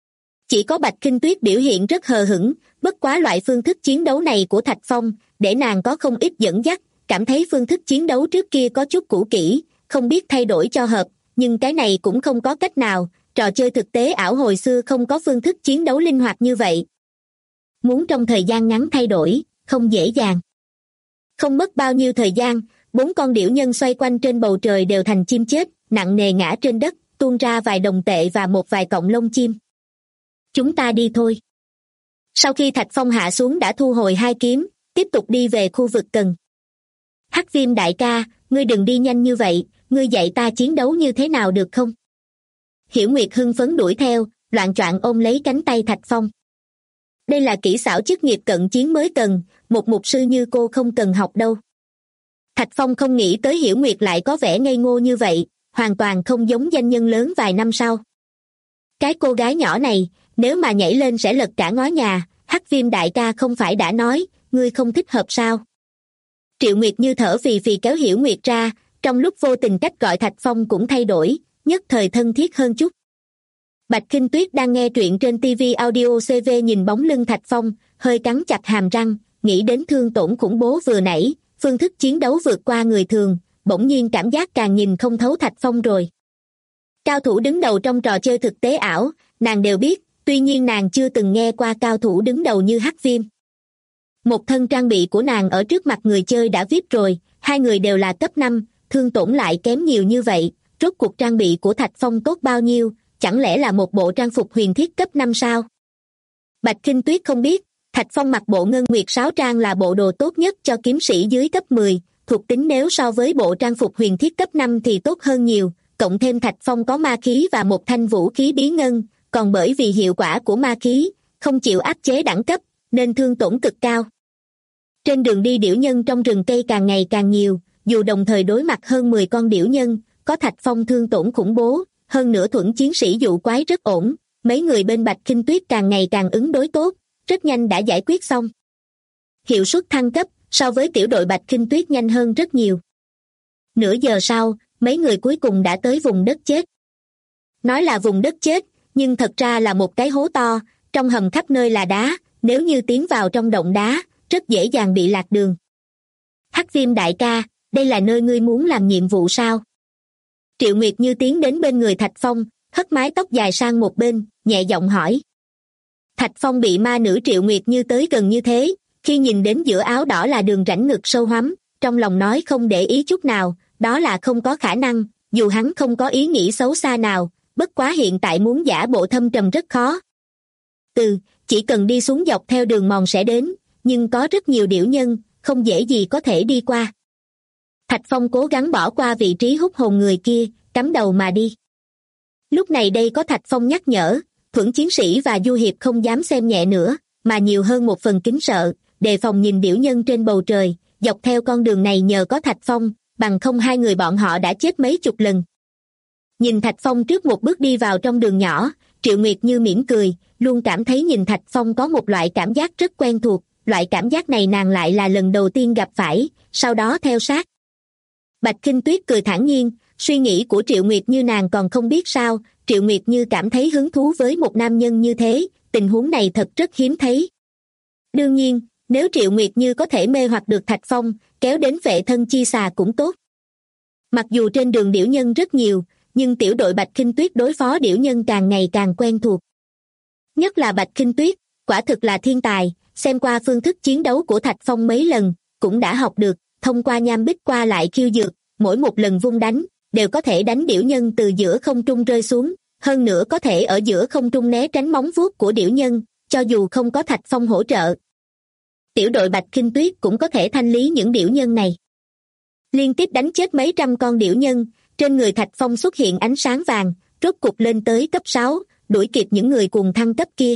Chỉ có Bạch Khinh Tuyết biểu hiện rất hờ hững, bất quá loại phương thức chiến đấu này của Thạch Phong, để nàng có không ít dẫn dắt, cảm thấy phương thức chiến đấu trước kia có chút cũ kỹ, không biết thay đổi cho hợp, nhưng cái này cũng không có cách nào, trò chơi thực tế ảo hồi xưa không có phương thức chiến đấu linh hoạt như vậy. Muốn trong thời gian ngắn thay đổi, không dễ dàng. Không mất bao nhiêu thời gian, 4 con điểu nhân xoay quanh trên bầu trời đều thành chim chết, nặng nề ngã trên đất, tuôn ra vài đồng tệ và một vài cọng lông chim. Chúng ta đi thôi. Sau khi Thạch Phong hạ xuống đã thu hồi 2 kiếm, tiếp tục đi về khu vực cần. Hắc Viêm đại ca, ngươi đừng đi nhanh như vậy, ngươi dạy ta chiến đấu như thế nào được không? Hiểu Nguyệt hưng phấn đuổi theo, loạng choạng ôm lấy cánh tay Thạch Phong. Đây là kỹ xảo chức nghiệp cận chiến mới cần, một mục sư như cô không cần học đâu. Thạch Phong không nghĩ tới Hiểu Nguyệt lại có vẻ ngây ngô như vậy, hoàn toàn không giống danh nhân lớn vài năm sau. Cái cô gái nhỏ này, nếu mà nhảy lên sẽ lật cả ngói nhà, Hắc Viêm đại ca không phải đã nói, ngươi không thích hợp sao? Triệu Nguyệt Như thở phì phì kéo Hiểu Nguyệt ra, trong lúc vô tình cách gọi Thạch Phong cũng thay đổi, nhất thời thân thiết hơn chút. Bạch Khinh Tuyết đang nghe truyện trên TV Audio CV nhìn bóng lưng Thạch Phong, hơi cắn chặt hàm răng, nghĩ đến thương tổn khủng bố vừa nãy, phương thức chiến đấu vượt qua người thường, bỗng nhiên cảm giác càng nhìn không thấu Thạch Phong rồi. Cao thủ đứng đầu trong trò chơi thực tế ảo, nàng đều biết, tuy nhiên nàng chưa từng nghe qua cao thủ đứng đầu như Hắc Viêm. Một thân trang bị của nàng ở trước mặt người chơi đã VIP rồi, hai người đều là cấp 5, thương tổn lại kém nhiều như vậy, rốt cuộc trang bị của Thạch Phong tốt bao nhiêu, chẳng lẽ là một bộ trang phục huyền thiết cấp 5 sao? Bạch Khinh Tuyết không biết, Thạch Phong mặc bộ ngân nguyệt sáo trang là bộ đồ tốt nhất cho kiếm sĩ dưới cấp 10, thuộc tính nếu so với bộ trang phục huyền thiết cấp 5 thì tốt hơn nhiều, cộng thêm Thạch Phong có ma khí và một thanh vũ khí bí ngân, còn bởi vì hiệu quả của ma khí, không chịu áp chế đẳng cấp, nên thương tổn cực cao. Trên đường đi điểu nhân trong rừng cây càng ngày càng nhiều, dù đồng thời đối mặt hơn 10 con điểu nhân, có Thạch Phong thương tổn khủng bố, hơn nữa thuẫn chiến sĩ dụ quái rất ổn, mấy người bên Bạch Khinh Tuyết càng ngày càng ứng đối tốt, rất nhanh đã giải quyết xong. Hiệu suất thăng cấp so với tiểu đội Bạch Khinh Tuyết nhanh hơn rất nhiều. Nửa giờ sau, mấy người cuối cùng đã tới vùng đất chết. Nói là vùng đất chết, nhưng thật ra là một cái hố to, trong hầm khắp nơi là đá, nếu như tiến vào trong động đá, rất dễ dàng bị lạc đường. Hắc Viêm đại ca, đây là nơi ngươi muốn làm nhiệm vụ sao? Triệu Nguyệt Như tiến đến bên người Thạch Phong, hất mái tóc dài sang một bên, nhẹ giọng hỏi. Thạch Phong bị ma nữ Triệu Nguyệt Như tới gần như thế, khi nhìn đến giữa áo đỏ là đường rãnh ngực sâu hoắm, trong lòng nói không để ý chút nào, đó là không có khả năng, dù hắn không có ý nghĩ xấu xa nào, bất quá hiện tại muốn giả bộ thâm trầm rất khó. Chỉ cần đi xuống dọc theo đường mòn sẽ đến, nhưng có rất nhiều điểu nhân, không dễ gì có thể đi qua. Thạch Phong cố gắng bỏ qua vị trí hút hồn người kia, cắm đầu mà đi. Lúc này đây có Thạch Phong nhắc nhở, Thuẫn chiến sĩ và Du Hiệp không dám xem nhẹ nữa, mà nhiều hơn một phần kính sợ, đề phòng nhìn điểu nhân trên bầu trời, dọc theo con đường này nhờ có Thạch Phong, bằng không hai người bọn họ đã chết mấy chục lần. Nhìn Thạch Phong trước một bước đi vào trong đường nhỏ, Triệu Nguyệt Như mỉm cười, luôn cảm thấy nhìn Thạch Phong có một loại cảm giác rất quen thuộc, loại cảm giác này nàng lại là lần đầu tiên gặp phải, sau đó theo sát. Bạch Khinh Tuyết cười thản nhiên, suy nghĩ của Triệu Nguyệt Như nàng còn không biết sao, Triệu Nguyệt Như cảm thấy hứng thú với một nam nhân như thế, tình huống này thật rất hiếm thấy. Đương nhiên, nếu Triệu Nguyệt Như có thể mê hoặc được Thạch Phong, kéo đến vệ thân chi xà cũng tốt. Mặc dù trên đường điểu nhân rất nhiều, nhưng tiểu đội Bạch Khinh Tuyết đối phó điểu nhân càng ngày càng quen thuộc. Nhất là Bạch Khinh Tuyết, quả thực là thiên tài, xem qua phương thức chiến đấu của Thạch Phong mấy lần, cũng đã học được, thông qua nham bích qua lại khiêu dược, mỗi một lần vung đánh, đều có thể đánh điểu nhân từ giữa không trung rơi xuống, hơn nữa có thể ở giữa không trung né tránh móng vuốt của điểu nhân, cho dù không có Thạch Phong hỗ trợ. Tiểu đội Bạch Khinh Tuyết cũng có thể thanh lý những điểu nhân này. Liên tiếp đánh chết mấy trăm con điểu nhân, trên người Thạch Phong xuất hiện ánh sáng vàng, rốt cục lên tới cấp 6, đuổi kịp những người cùng thăng cấp kia.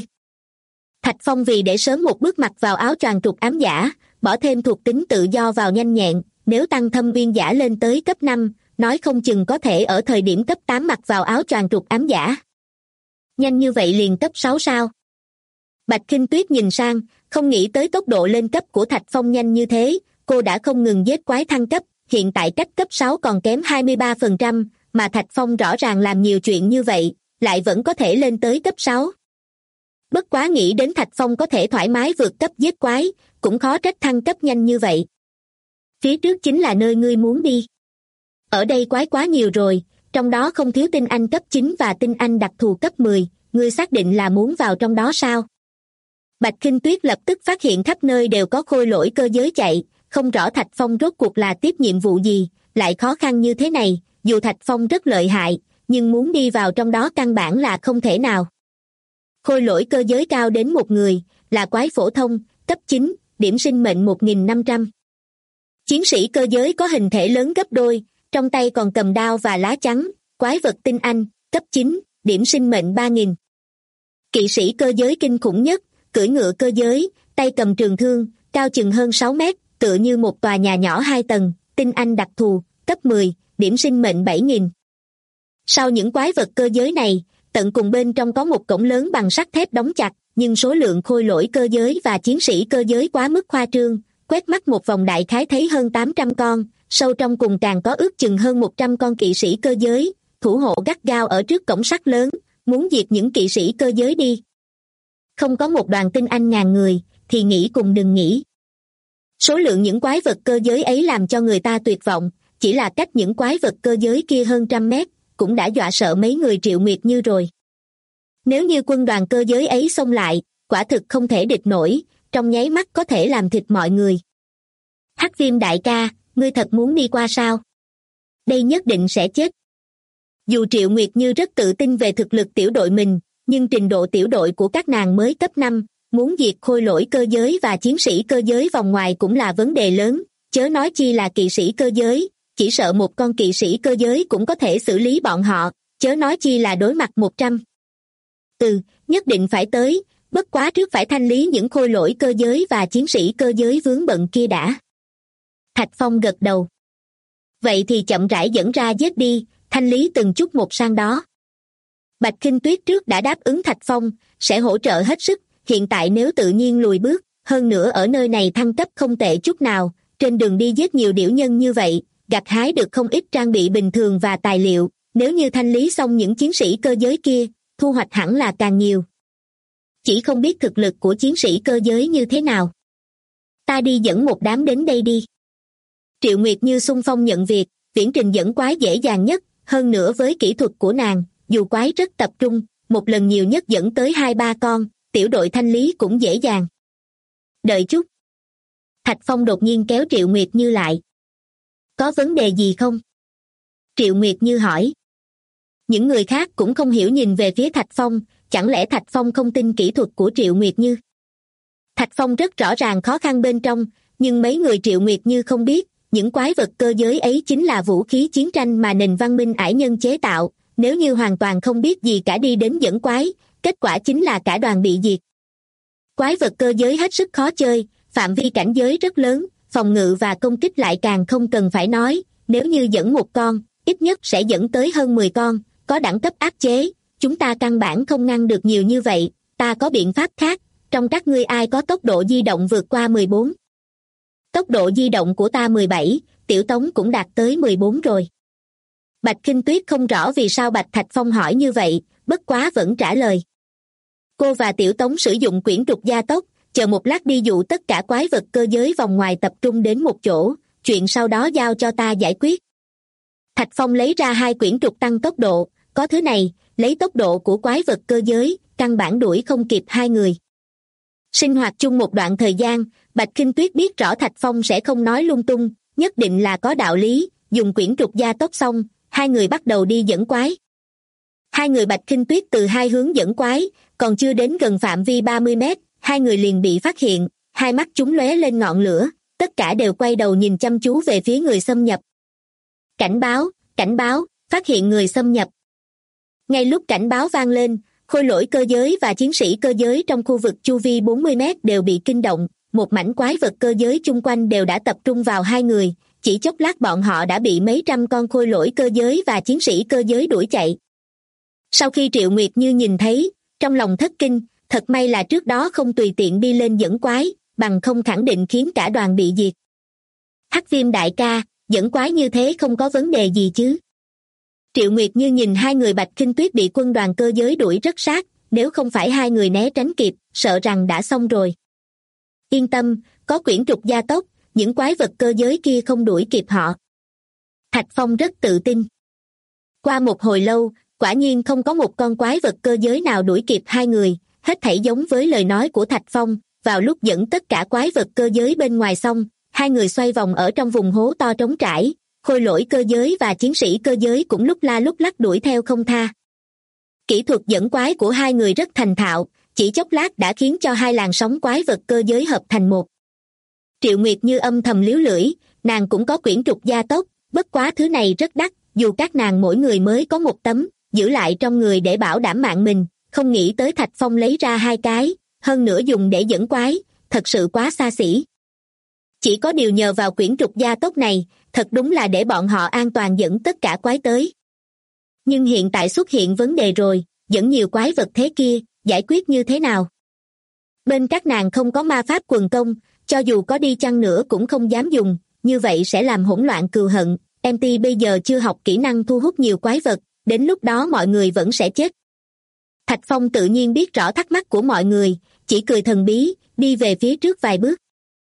Thạch Phong vì để sớm một bước mặc vào áo choàng trục ám giả, bỏ thêm thuộc tính tự do vào nhanh nhẹn, nếu tăng thâm uyên giả lên tới cấp 5, nói không chừng có thể ở thời điểm cấp 8 mặc vào áo choàng trục ám giả. Nhanh như vậy liền cấp 6 sao? Bạch Khinh Tuyết nhìn sang, không nghĩ tới tốc độ lên cấp của Thạch Phong nhanh như thế, cô đã không ngừng giết quái thăng cấp, hiện tại cách cấp 6 còn kém 23%, mà Thạch Phong rõ ràng làm nhiều chuyện như vậy, lại vẫn có thể lên tới cấp 6. Bất quá nghĩ đến Thạch Phong có thể thoải mái vượt cấp giết quái, cũng khó trách thăng cấp nhanh như vậy. Phía trước chính là nơi ngươi muốn đi. Ở đây quái quá nhiều rồi, trong đó không thiếu tinh anh cấp 9 và tinh anh đặc thù cấp 10, ngươi xác định là muốn vào trong đó sao? Bạch Khinh Tuyết lập tức phát hiện khắp nơi đều có khôi lỗi cơ giới chạy, không rõ Thạch Phong rốt cuộc là tiếp nhiệm vụ gì, lại khó khăn như thế này, dù Thạch Phong rất lợi hại, nhưng muốn đi vào trong đó căn bản là không thể nào. Khôi lỗi cơ giới cao đến một người, là quái phổ thông, cấp 9, điểm sinh mệnh 1.500. Chiến sĩ cơ giới có hình thể lớn gấp đôi, trong tay còn cầm đao và lá chắn, quái vật tinh anh, cấp 9, điểm sinh mệnh 3.000. Kỵ sĩ cơ giới kinh khủng nhất, cưỡi ngựa cơ giới, tay cầm trường thương, cao chừng hơn 6 mét, tựa như một tòa nhà nhỏ 2 tầng, tinh anh đặc thù, cấp 10, điểm sinh mệnh 7.000. Sau những quái vật cơ giới này, tận cùng bên trong có một cổng lớn bằng sắt thép đóng chặt, nhưng số lượng khôi lỗi cơ giới và chiến sĩ cơ giới quá mức khoa trương, quét mắt một vòng đại khái thấy hơn 800 con, sâu trong cùng càng có ước chừng hơn 100 con kỵ sĩ cơ giới, thủ hộ gắt gao ở trước cổng sắt lớn, muốn diệt những kỵ sĩ cơ giới đi. Không có một đoàn tinh anh ngàn người, thì nghĩ cùng đừng nghĩ. Số lượng những quái vật cơ giới ấy làm cho người ta tuyệt vọng, chỉ là cách những quái vật cơ giới kia hơn 100 mét, cũng đã dọa sợ mấy người Triệu Nguyệt Như rồi. Nếu như quân đoàn cơ giới ấy xông lại, quả thực không thể địch nổi, trong nháy mắt có thể làm thịt mọi người. Hắc Viêm đại ca, ngươi thật muốn đi qua sao? Đây nhất định sẽ chết. Dù Triệu Nguyệt Như rất tự tin về thực lực tiểu đội mình, nhưng trình độ tiểu đội của các nàng mới cấp 5, muốn diệt khôi lỗi cơ giới và chiến sĩ cơ giới vòng ngoài cũng là vấn đề lớn, chớ nói chi là kỵ sĩ cơ giới, chỉ sợ một con kỵ sĩ cơ giới cũng có thể xử lý bọn họ, chớ nói chi là đối mặt 100. Nhất định phải tới, bất quá trước phải thanh lý những khôi lỗi cơ giới và chiến sĩ cơ giới vướng bận kia đã. Thạch Phong gật đầu. Vậy thì chậm rãi dẫn ra giết đi, thanh lý từng chút một sang đó. Bạch Khinh Tuyết trước đã đáp ứng Thạch Phong, sẽ hỗ trợ hết sức, hiện tại nếu tự nhiên lùi bước, hơn nữa ở nơi này thăng cấp không tệ chút nào, trên đường đi giết nhiều điểu nhân như vậy, gặt hái được không ít trang bị bình thường và tài liệu, nếu như thanh lý xong những chiến sĩ cơ giới kia, thu hoạch hẳn là càng nhiều. Chỉ không biết thực lực của chiến sĩ cơ giới như thế nào. Ta đi dẫn một đám đến đây đi. Triệu Nguyệt Như xung phong nhận việc, viễn trình dẫn quái dễ dàng nhất, hơn nữa với kỹ thuật của nàng, dù quái rất tập trung, một lần nhiều nhất dẫn tới 2-3 con, tiểu đội thanh lý cũng dễ dàng. Đợi chút. Thạch Phong đột nhiên kéo Triệu Nguyệt Như lại. Có vấn đề gì không? Triệu Nguyệt Như hỏi. Những người khác cũng không hiểu nhìn về phía Thạch Phong, chẳng lẽ Thạch Phong không tin kỹ thuật của Triệu Nguyệt Như? Thạch Phong rất rõ ràng khó khăn bên trong, nhưng mấy người Triệu Nguyệt Như không biết, những quái vật cơ giới ấy chính là vũ khí chiến tranh mà nền văn minh ải nhân chế tạo, nếu như hoàn toàn không biết gì cả đi đến dẫn quái, kết quả chính là cả đoàn bị diệt. Quái vật cơ giới hết sức khó chơi, phạm vi cảnh giới rất lớn, phòng ngự và công kích lại càng không cần phải nói, nếu như dẫn một con, ít nhất sẽ dẫn tới hơn 10 con, có đẳng cấp áp chế, chúng ta căn bản không ngăn được nhiều như vậy, ta có biện pháp khác, trong các ngươi ai có tốc độ di động vượt qua 14? Tốc độ di động của ta 17, Tiểu Tống cũng đạt tới 14 rồi. Bạch Khinh Tuyết không rõ vì sao Bạch Thạch Phong hỏi như vậy, bất quá vẫn trả lời. Cô và Tiểu Tống sử dụng quyển trục gia tốc, chờ một lát đi dụ tất cả quái vật cơ giới vòng ngoài tập trung đến một chỗ, chuyện sau đó giao cho ta giải quyết. Thạch Phong lấy ra 2 quyển trục tăng tốc độ, có thứ này, lấy tốc độ của quái vật cơ giới, căn bản đuổi không kịp 2 người. Sinh hoạt chung một đoạn thời gian, Bạch Khinh Tuyết biết rõ Thạch Phong sẽ không nói lung tung, nhất định là có đạo lý, dùng quyển trục gia tốc xong, 2 người bắt đầu đi dẫn quái. 2 người Bạch Khinh Tuyết từ 2 hướng dẫn quái, còn chưa đến gần phạm vi 30 mét, 2 người liền bị phát hiện, 2 mắt chúng lóe lên ngọn lửa, tất cả đều quay đầu nhìn chăm chú về phía người xâm nhập. Cảnh báo, phát hiện người xâm nhập. Ngay lúc cảnh báo vang lên, khôi lỗi cơ giới và chiến sĩ cơ giới trong khu vực chu vi 40 mét đều bị kinh động, một mảnh quái vật cơ giới chung quanh đều đã tập trung vào 2 người, chỉ chốc lát bọn họ đã bị mấy trăm con khôi lỗi cơ giới và chiến sĩ cơ giới đuổi chạy. Sau khi Triệu Nguyệt Như nhìn thấy, trong lòng thất kinh, thật may là trước đó không tùy tiện đi lên dẫn quái, bằng không khẳng định khiến cả đoàn bị diệt. Hắc Viêm đại ca, dẫn quái như thế không có vấn đề gì chứ? Triệu Nguyệt Như nhìn 2 người Bạch Khinh Tuyết bị quân đoàn cơ giới đuổi rất sát, nếu không phải 2 người né tránh kịp, sợ rằng đã xong rồi. Yên tâm, có quyển trục gia tốc, những quái vật cơ giới kia không đuổi kịp họ. Thạch Phong rất tự tin. Qua một hồi lâu, quả nhiên không có một con quái vật cơ giới nào đuổi kịp 2 người, hết thảy giống với lời nói của Thạch Phong, vào lúc dẫn tất cả quái vật cơ giới bên ngoài xong, 2 người xoay vòng ở trong vùng hố to trống trải, khôi lỗi cơ giới và chiến sĩ cơ giới cũng lúc la lúc lắc đuổi theo không tha. Kỹ thuật dẫn quái của 2 người rất thành thạo, chỉ chốc lát đã khiến cho 2 làn sóng quái vật cơ giới hợp thành một. Triệu Nguyệt Như âm thầm líu lưỡi, nàng cũng có quyển trục gia tốc, bất quá thứ này rất đắt, dù các nàng mỗi người mới có 1 tấm, giữ lại trong người để bảo đảm mạng mình, không nghĩ tới Thạch Phong lấy ra 2 cái, hơn nữa dùng để dẫn quái, thật sự quá xa xỉ. Chỉ có điều nhờ vào quyển trục gia tốc này, thật đúng là để bọn họ an toàn dẫn tất cả quái tới. Nhưng hiện tại xuất hiện vấn đề rồi, dẫn nhiều quái vật thế kia, giải quyết như thế nào? Bên các nàng không có ma pháp quần công, cho dù có đi chăng nữa cũng không dám dùng, như vậy sẽ làm hỗn loạn cừu hận. MT bây giờ chưa học kỹ năng thu hút nhiều quái vật, đến lúc đó mọi người vẫn sẽ chết. Thạch Phong tự nhiên biết rõ thắc mắc của mọi người, chỉ cười thần bí, đi về phía trước vài bước.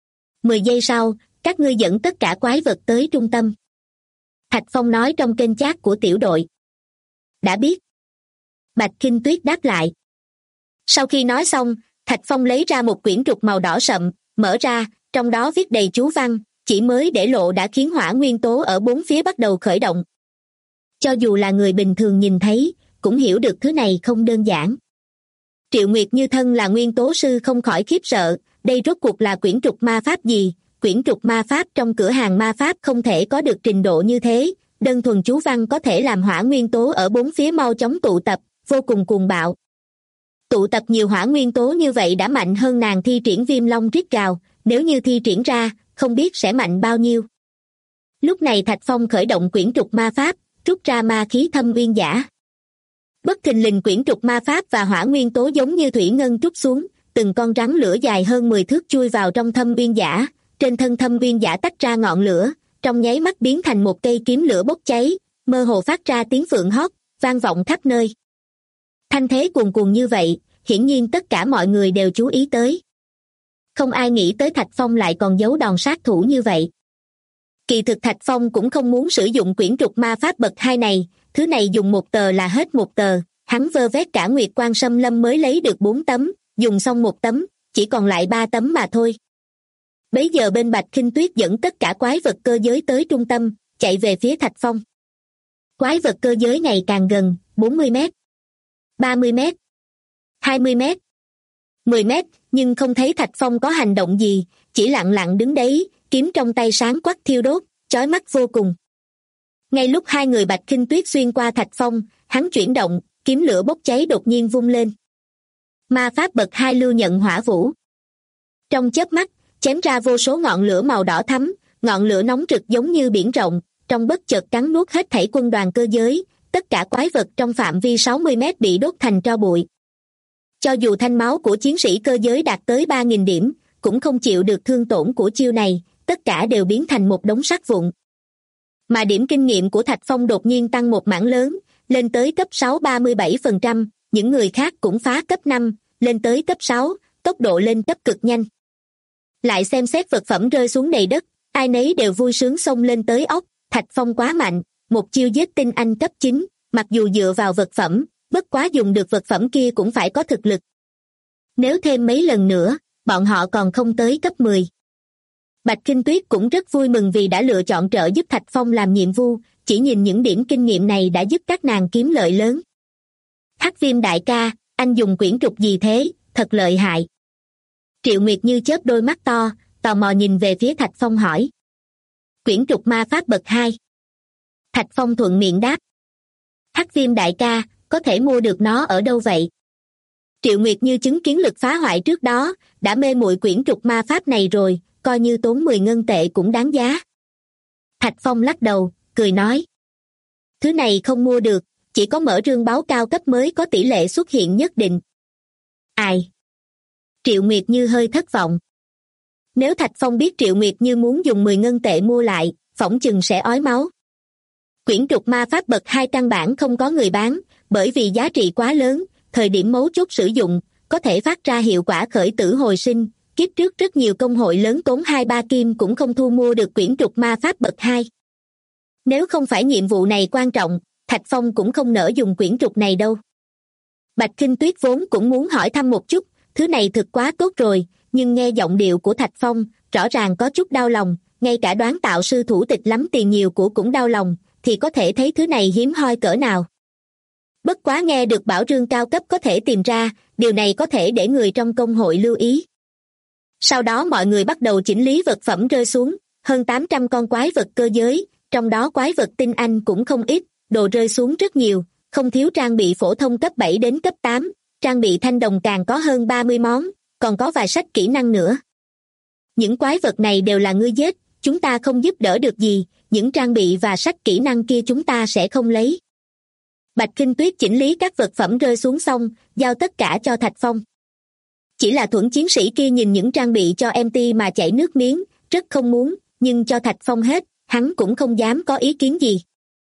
10 giây sau, các ngươi dẫn tất cả quái vật tới trung tâm. Thạch Phong nói trong kênh chat của tiểu đội. Đã biết. Bạch Khinh Tuyết đáp lại. Sau khi nói xong, Thạch Phong lấy ra một quyển trục màu đỏ sậm, mở ra, trong đó viết đầy chú văn, chỉ mới để lộ đã khiến hỏa nguyên tố ở 4 phía bắt đầu khởi động. Cho dù là người bình thường nhìn thấy, cũng hiểu được thứ này không đơn giản. Triệu Nguyệt Như thân là nguyên tố sư không khỏi khiếp sợ, đây rốt cuộc là quyển trục ma pháp gì? Quyển trục ma pháp trong cửa hàng ma pháp không thể có được trình độ như thế, đơn thuần chú văn có thể làm hỏa nguyên tố ở 4 phía mau chóng tụ tập, vô cùng cuồng bạo. Tụ tập nhiều hỏa nguyên tố như vậy đã mạnh hơn nàng thi triển viêm long rít gào, nếu như thi triển ra, không biết sẽ mạnh bao nhiêu. Lúc này Thạch Phong khởi động quyển trục ma pháp, rút ra ma khí thâm uyên giả. Bất thình lình quyển trục ma pháp và hỏa nguyên tố giống như thủy ngân trút xuống, từng con rắn lửa dài hơn 10 thước chui vào trong thâm uyên giả, trên thân thâm uyên giả tách ra ngọn lửa, trong nháy mắt biến thành một cây kiếm lửa bốc cháy, mơ hồ phát ra tiếng phượng hót, vang vọng khắp nơi. Thanh thế cuồn cuộn như vậy, hiển nhiên tất cả mọi người đều chú ý tới. Không ai nghĩ tới Thạch Phong lại còn giấu đòn sát thủ như vậy. Kỳ thực Thạch Phong cũng không muốn sử dụng quyển trục ma pháp bậc 2 này, thứ này dùng 1 tờ là hết 1 tờ, hắn vơ vét cả Nguyệt Quang Sâm Lâm mới lấy được 4 tấm, dùng xong một tấm, chỉ còn lại 3 tấm mà thôi. Bấy giờ bên Bạch Khinh Tuyết dẫn tất cả quái vật cơ giới tới trung tâm, chạy về phía Thạch Phong. Quái vật cơ giới ngày càng gần, 40 mét, 30 mét, 20 mét, 10 mét, nhưng không thấy Thạch Phong có hành động gì, chỉ lặng lặng đứng đấy, kiếm trong tay sáng quắc thiêu đốt, chói mắt vô cùng. Ngay lúc hai người Bạch Khinh Tuyết xuyên qua Thạch Phong, hắn chuyển động, kiếm lửa bốc cháy đột nhiên vung lên. Ma pháp bậc 2 lưu nhận hỏa vũ. Trong chớp mắt, chém ra vô số ngọn lửa màu đỏ thắm, ngọn lửa nóng rực giống như biển rộng, trong bất chợt cắn nuốt hết thảy quân đoàn cơ giới, tất cả quái vật trong phạm vi 60 mét bị đốt thành tro bụi. Cho dù thanh máu của chiến sĩ cơ giới đạt tới 3.000 điểm, cũng không chịu được thương tổn của chiêu này, tất cả đều biến thành một đống sắt vụn. Mà điểm kinh nghiệm của Thạch Phong đột nhiên tăng một mảng lớn, lên tới cấp 6 37%, những người khác cũng phá cấp 5, lên tới cấp 6, tốc độ lên cấp cực nhanh. Lại xem xét vật phẩm rơi xuống đầy đất, ai nấy đều vui sướng xông lên tới ốc, Thạch Phong quá mạnh, một chiêu giết tinh anh cấp 9, mặc dù dựa vào vật phẩm, bất quá dùng được vật phẩm kia cũng phải có thực lực. Nếu thêm mấy lần nữa, bọn họ còn không tới cấp 10. Bạch Khinh Tuyết cũng rất vui mừng vì đã lựa chọn trợ giúp Thạch Phong làm nhiệm vụ, chỉ nhìn những điểm kinh nghiệm này đã giúp các nàng kiếm lợi lớn. Hắc Viêm đại ca, anh dùng quyển trục gì thế, thật lợi hại. Triệu Nguyệt Như chớp đôi mắt to, tò mò nhìn về phía Thạch Phong hỏi. Quyển trục ma pháp bậc 2. Thạch Phong thuận miệng đáp. Hắc Viêm đại ca, có thể mua được nó ở đâu vậy? Triệu Nguyệt Như chứng kiến lực phá hoại trước đó, đã mê muội quyển trục ma pháp này rồi, coi như tốn 10 ngân tệ cũng đáng giá. Thạch Phong lắc đầu, cười nói. Thứ này không mua được, chỉ có mở rương báo cao cấp mới có tỷ lệ xuất hiện nhất định. Ai? Triệu Nguyệt Như hơi thất vọng. Nếu Thạch Phong biết Triệu Nguyệt Như muốn dùng 10 ngân tệ mua lại, phỏng chừng sẽ ói máu. Quyển trục ma pháp bậc 2 căn bản không có người bán, bởi vì giá trị quá lớn, thời điểm mấu chốt sử dụng, có thể phát ra hiệu quả khởi tử hồi sinh. Kiếp trước rất nhiều công hội lớn tốn 2-3 kim cũng không thu mua được quyển trục ma pháp bậc 2. Nếu không phải nhiệm vụ này quan trọng, Thạch Phong cũng không nỡ dùng quyển trục này đâu. Bạch Khinh Tuyết vốn cũng muốn hỏi thăm một chút, thứ này thực quá tốt rồi, nhưng nghe giọng điệu của Thạch Phong, rõ ràng có chút đau lòng, ngay cả đoán tạo sư thủ tịch lắm tiền nhiều của cũng đau lòng, thì có thể thấy thứ này hiếm hoi cỡ nào. Bất quá nghe được bảo rương cao cấp có thể tìm ra, điều này có thể để người trong công hội lưu ý. Sau đó mọi người bắt đầu chỉnh lý vật phẩm rơi xuống, hơn 800 con quái vật cơ giới, trong đó quái vật tinh anh cũng không ít, đồ rơi xuống rất nhiều, không thiếu trang bị phổ thông cấp 7 đến cấp 8, trang bị thanh đồng càng có hơn 30 món, còn có vài sách kỹ năng nữa. Những quái vật này đều là ngươi giết, chúng ta không giúp đỡ được gì, những trang bị và sách kỹ năng kia chúng ta sẽ không lấy. Bạch Khinh Tuyết chỉnh lý các vật phẩm rơi xuống xong, giao tất cả cho Thạch Phong. Chỉ là Thuẫn chiến sĩ kia nhìn những trang bị cho MT mà chảy nước miếng, rất không muốn, nhưng cho Thạch Phong hết, hắn cũng không dám có ý kiến gì.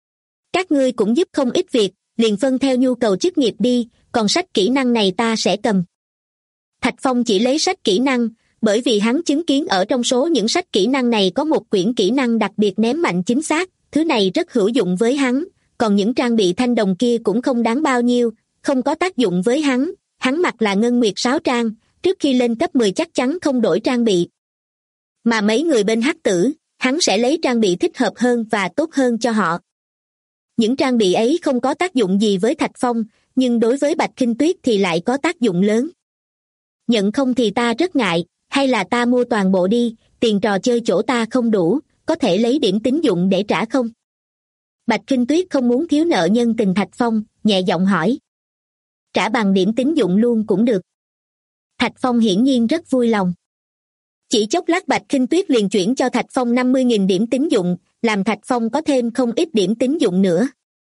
Các ngươi cũng giúp không ít việc, liền phân theo nhu cầu chức nghiệp đi, còn sách kỹ năng này ta sẽ cầm. Thạch Phong chỉ lấy sách kỹ năng, bởi vì hắn chứng kiến ở trong số những sách kỹ năng này có một quyển kỹ năng đặc biệt ném mạnh chính xác, thứ này rất hữu dụng với hắn, còn những trang bị thanh đồng kia cũng không đáng bao nhiêu, không có tác dụng với hắn mặc là Ngân Nguyệt Sáo Trang, trước khi lên cấp 10 chắc chắn không đổi trang bị. Mà mấy người bên Hắc Tử, hắn sẽ lấy trang bị thích hợp hơn và tốt hơn cho họ. Những trang bị ấy không có tác dụng gì với Thạch Phong, nhưng đối với Bạch Khinh Tuyết thì lại có tác dụng lớn. Nhận không thì ta rất ngại, hay là ta mua toàn bộ đi, tiền trò chơi chỗ ta không đủ, có thể lấy điểm tín dụng để trả không? Bạch Khinh Tuyết không muốn thiếu nợ nhân tình Thạch Phong, nhẹ giọng hỏi. Trả bằng điểm tín dụng luôn cũng được. Thạch Phong hiển nhiên rất vui lòng. Chỉ chốc lát Bạch Khinh Tuyết liền chuyển cho Thạch Phong 50.000 điểm tín dụng, làm Thạch Phong có thêm không ít điểm tín dụng nữa.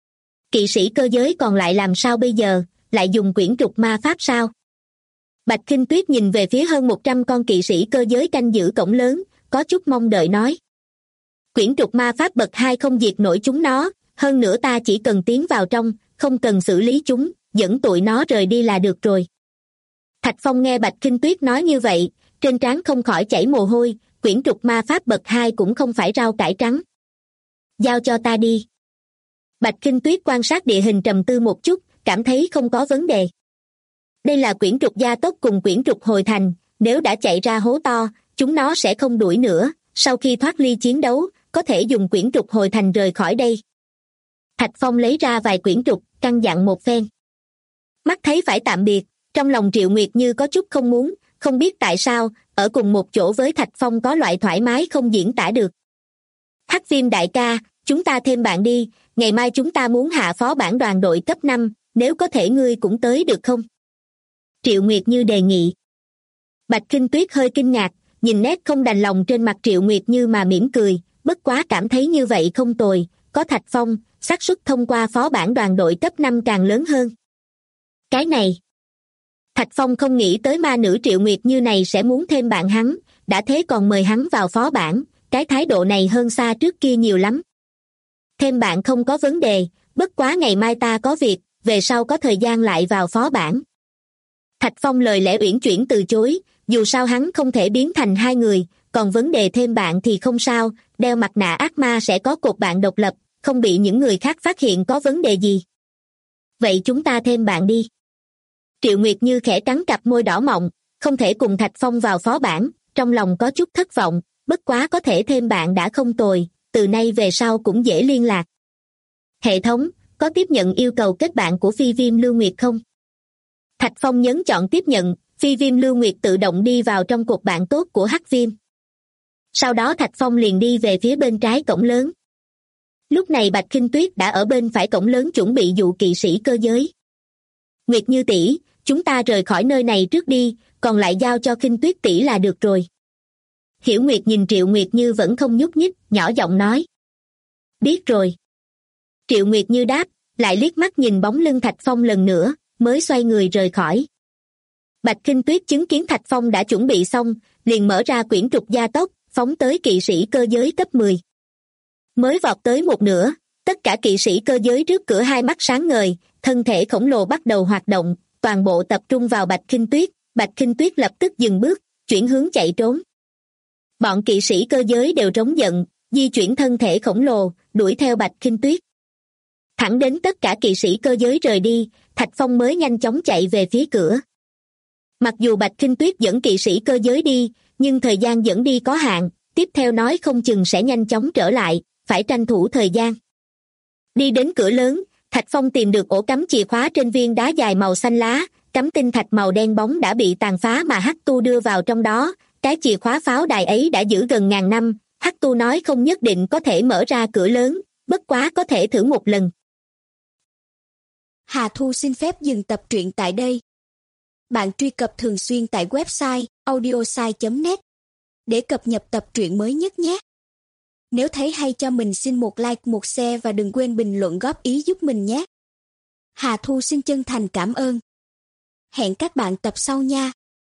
Kỵ sĩ cơ giới còn lại làm sao bây giờ, lại dùng quyển trục ma pháp sao? Bạch Khinh Tuyết nhìn về phía hơn 100 con kỵ sĩ cơ giới canh giữ cổng lớn, có chút mong đợi nói. Quyển trục ma pháp bậc 2 không diệt nổi chúng nó, hơn nữa ta chỉ cần tiến vào trong, không cần xử lý chúng, dẫn tụi nó rời đi là được rồi. Thạch Phong nghe Bạch Khinh Tuyết nói như vậy, trên trán không khỏi chảy mồ hôi, quyển trục ma pháp bậc 2 cũng không phải rau cải trắng. Giao cho ta đi. Bạch Khinh Tuyết quan sát địa hình trầm tư một chút, cảm thấy không có vấn đề. Đây là quyển trục gia tốc cùng quyển trục hồi thành, nếu đã chạy ra hố to, chúng nó sẽ không đuổi nữa, sau khi thoát ly chiến đấu, có thể dùng quyển trục hồi thành rời khỏi đây. Thạch Phong lấy ra vài quyển trục, căn dặn một phen. Mắt thấy phải tạm biệt, trong lòng Triệu Nguyệt Như có chút không muốn, không biết tại sao, ở cùng một chỗ với Thạch Phong có loại thoải mái không diễn tả được. Hắc Viêm đại ca, chúng ta thêm bạn đi, ngày mai chúng ta muốn hạ phó bản đoàn đội cấp 5, nếu có thể ngươi cũng tới được không? Triệu Nguyệt Như đề nghị. Bạch Kinh Tuyết hơi kinh ngạc, nhìn nét không đành lòng trên mặt Triệu Nguyệt Như mà mỉm cười, bất quá cảm thấy như vậy không tồi, có Thạch Phong, xác suất thông qua phó bản đoàn đội cấp 5 càng lớn hơn. Cái này, Thạch Phong không nghĩ tới ma nữ Triệu Nguyệt Như này sẽ muốn thêm bạn hắn, đã thế còn mời hắn vào phó bản, cái thái độ này hơn xa trước kia nhiều lắm. Thêm bạn không có vấn đề, bất quá ngày mai ta có việc, về sau có thời gian lại vào phó bản. Thạch Phong lời lẽ uyển chuyển từ chối, dù sao hắn không thể biến thành hai người, còn vấn đề thêm bạn thì không sao, đeo mặt nạ ác ma sẽ có cột bạn độc lập, không bị những người khác phát hiện có vấn đề gì. Vậy chúng ta thêm bạn đi. Triệu Nguyệt Như khẽ cắn cặp môi đỏ mọng, không thể cùng Thạch Phong vào phó bản, trong lòng có chút thất vọng, bất quá có thể thêm bạn đã không tồi, từ nay về sau cũng dễ liên lạc. Hệ thống, có tiếp nhận yêu cầu kết bạn của Phi Viêm Lưu Nguyệt không? Thạch Phong nhấn chọn tiếp nhận, Phi Viêm Lưu Nguyệt tự động đi vào trong cột bạn tốt của Hắc Viêm. Sau đó Thạch Phong liền đi về phía bên trái cổng lớn. Lúc này Bạch Kinh Tuyết đã ở bên phải cổng lớn chuẩn bị dụ kỵ sĩ cơ giới. Nguyệt Như tỷ, chúng ta rời khỏi nơi này trước đi, còn lại giao cho Kinh Tuyết tỷ là được rồi. Hiểu Nguyệt nhìn Triệu Nguyệt Như vẫn không nhúc nhích, nhỏ giọng nói. Biết rồi. Triệu Nguyệt Như đáp, lại liếc mắt nhìn bóng lưng Thạch Phong lần nữa, mới xoay người rời khỏi. Bạch Kinh Tuyết chứng kiến Thạch Phong đã chuẩn bị xong, liền mở ra quyển trục gia tốc, phóng tới kỵ sĩ cơ giới cấp 10. Mới vọt tới một nửa, tất cả kỵ sĩ cơ giới trước cửa hai mắt sáng ngời, thân thể khổng lồ bắt đầu hoạt động, toàn bộ tập trung vào Bạch Kinh Tuyết, Bạch Kinh Tuyết lập tức dừng bước, chuyển hướng chạy trốn. Bọn kỵ sĩ cơ giới đều trống giận, di chuyển thân thể khổng lồ, đuổi theo Bạch Kinh Tuyết. Thẳng đến tất cả kỵ sĩ cơ giới rời đi, Thạch Phong mới nhanh chóng chạy về phía cửa. Mặc dù Bạch Kinh Tuyết dẫn kỵ sĩ cơ giới đi, nhưng thời gian dẫn đi có hạn, tiếp theo nói không chừng sẽ nhanh chóng trở lại, phải tranh thủ thời gian. Đi đến cửa lớn, Thạch Phong tìm được ổ cắm chìa khóa trên viên đá dài màu xanh lá, cắm tinh thạch màu đen bóng đã bị tàn phá mà Hắc Tu đưa vào trong đó, cái chìa khóa pháo đài ấy đã giữ gần ngàn năm, Hắc Tu nói không nhất định có thể mở ra cửa lớn, bất quá có thể thử một lần. Hà Thu xin phép dừng tập truyện tại đây. Bạn truy cập thường xuyên tại website audiosai.net để cập nhật tập truyện mới nhất nhé. Nếu thấy hay cho mình xin một like, một share và đừng quên bình luận góp ý giúp mình nhé. Hà Thu xin chân thành cảm ơn. Hẹn các bạn tập sau nha.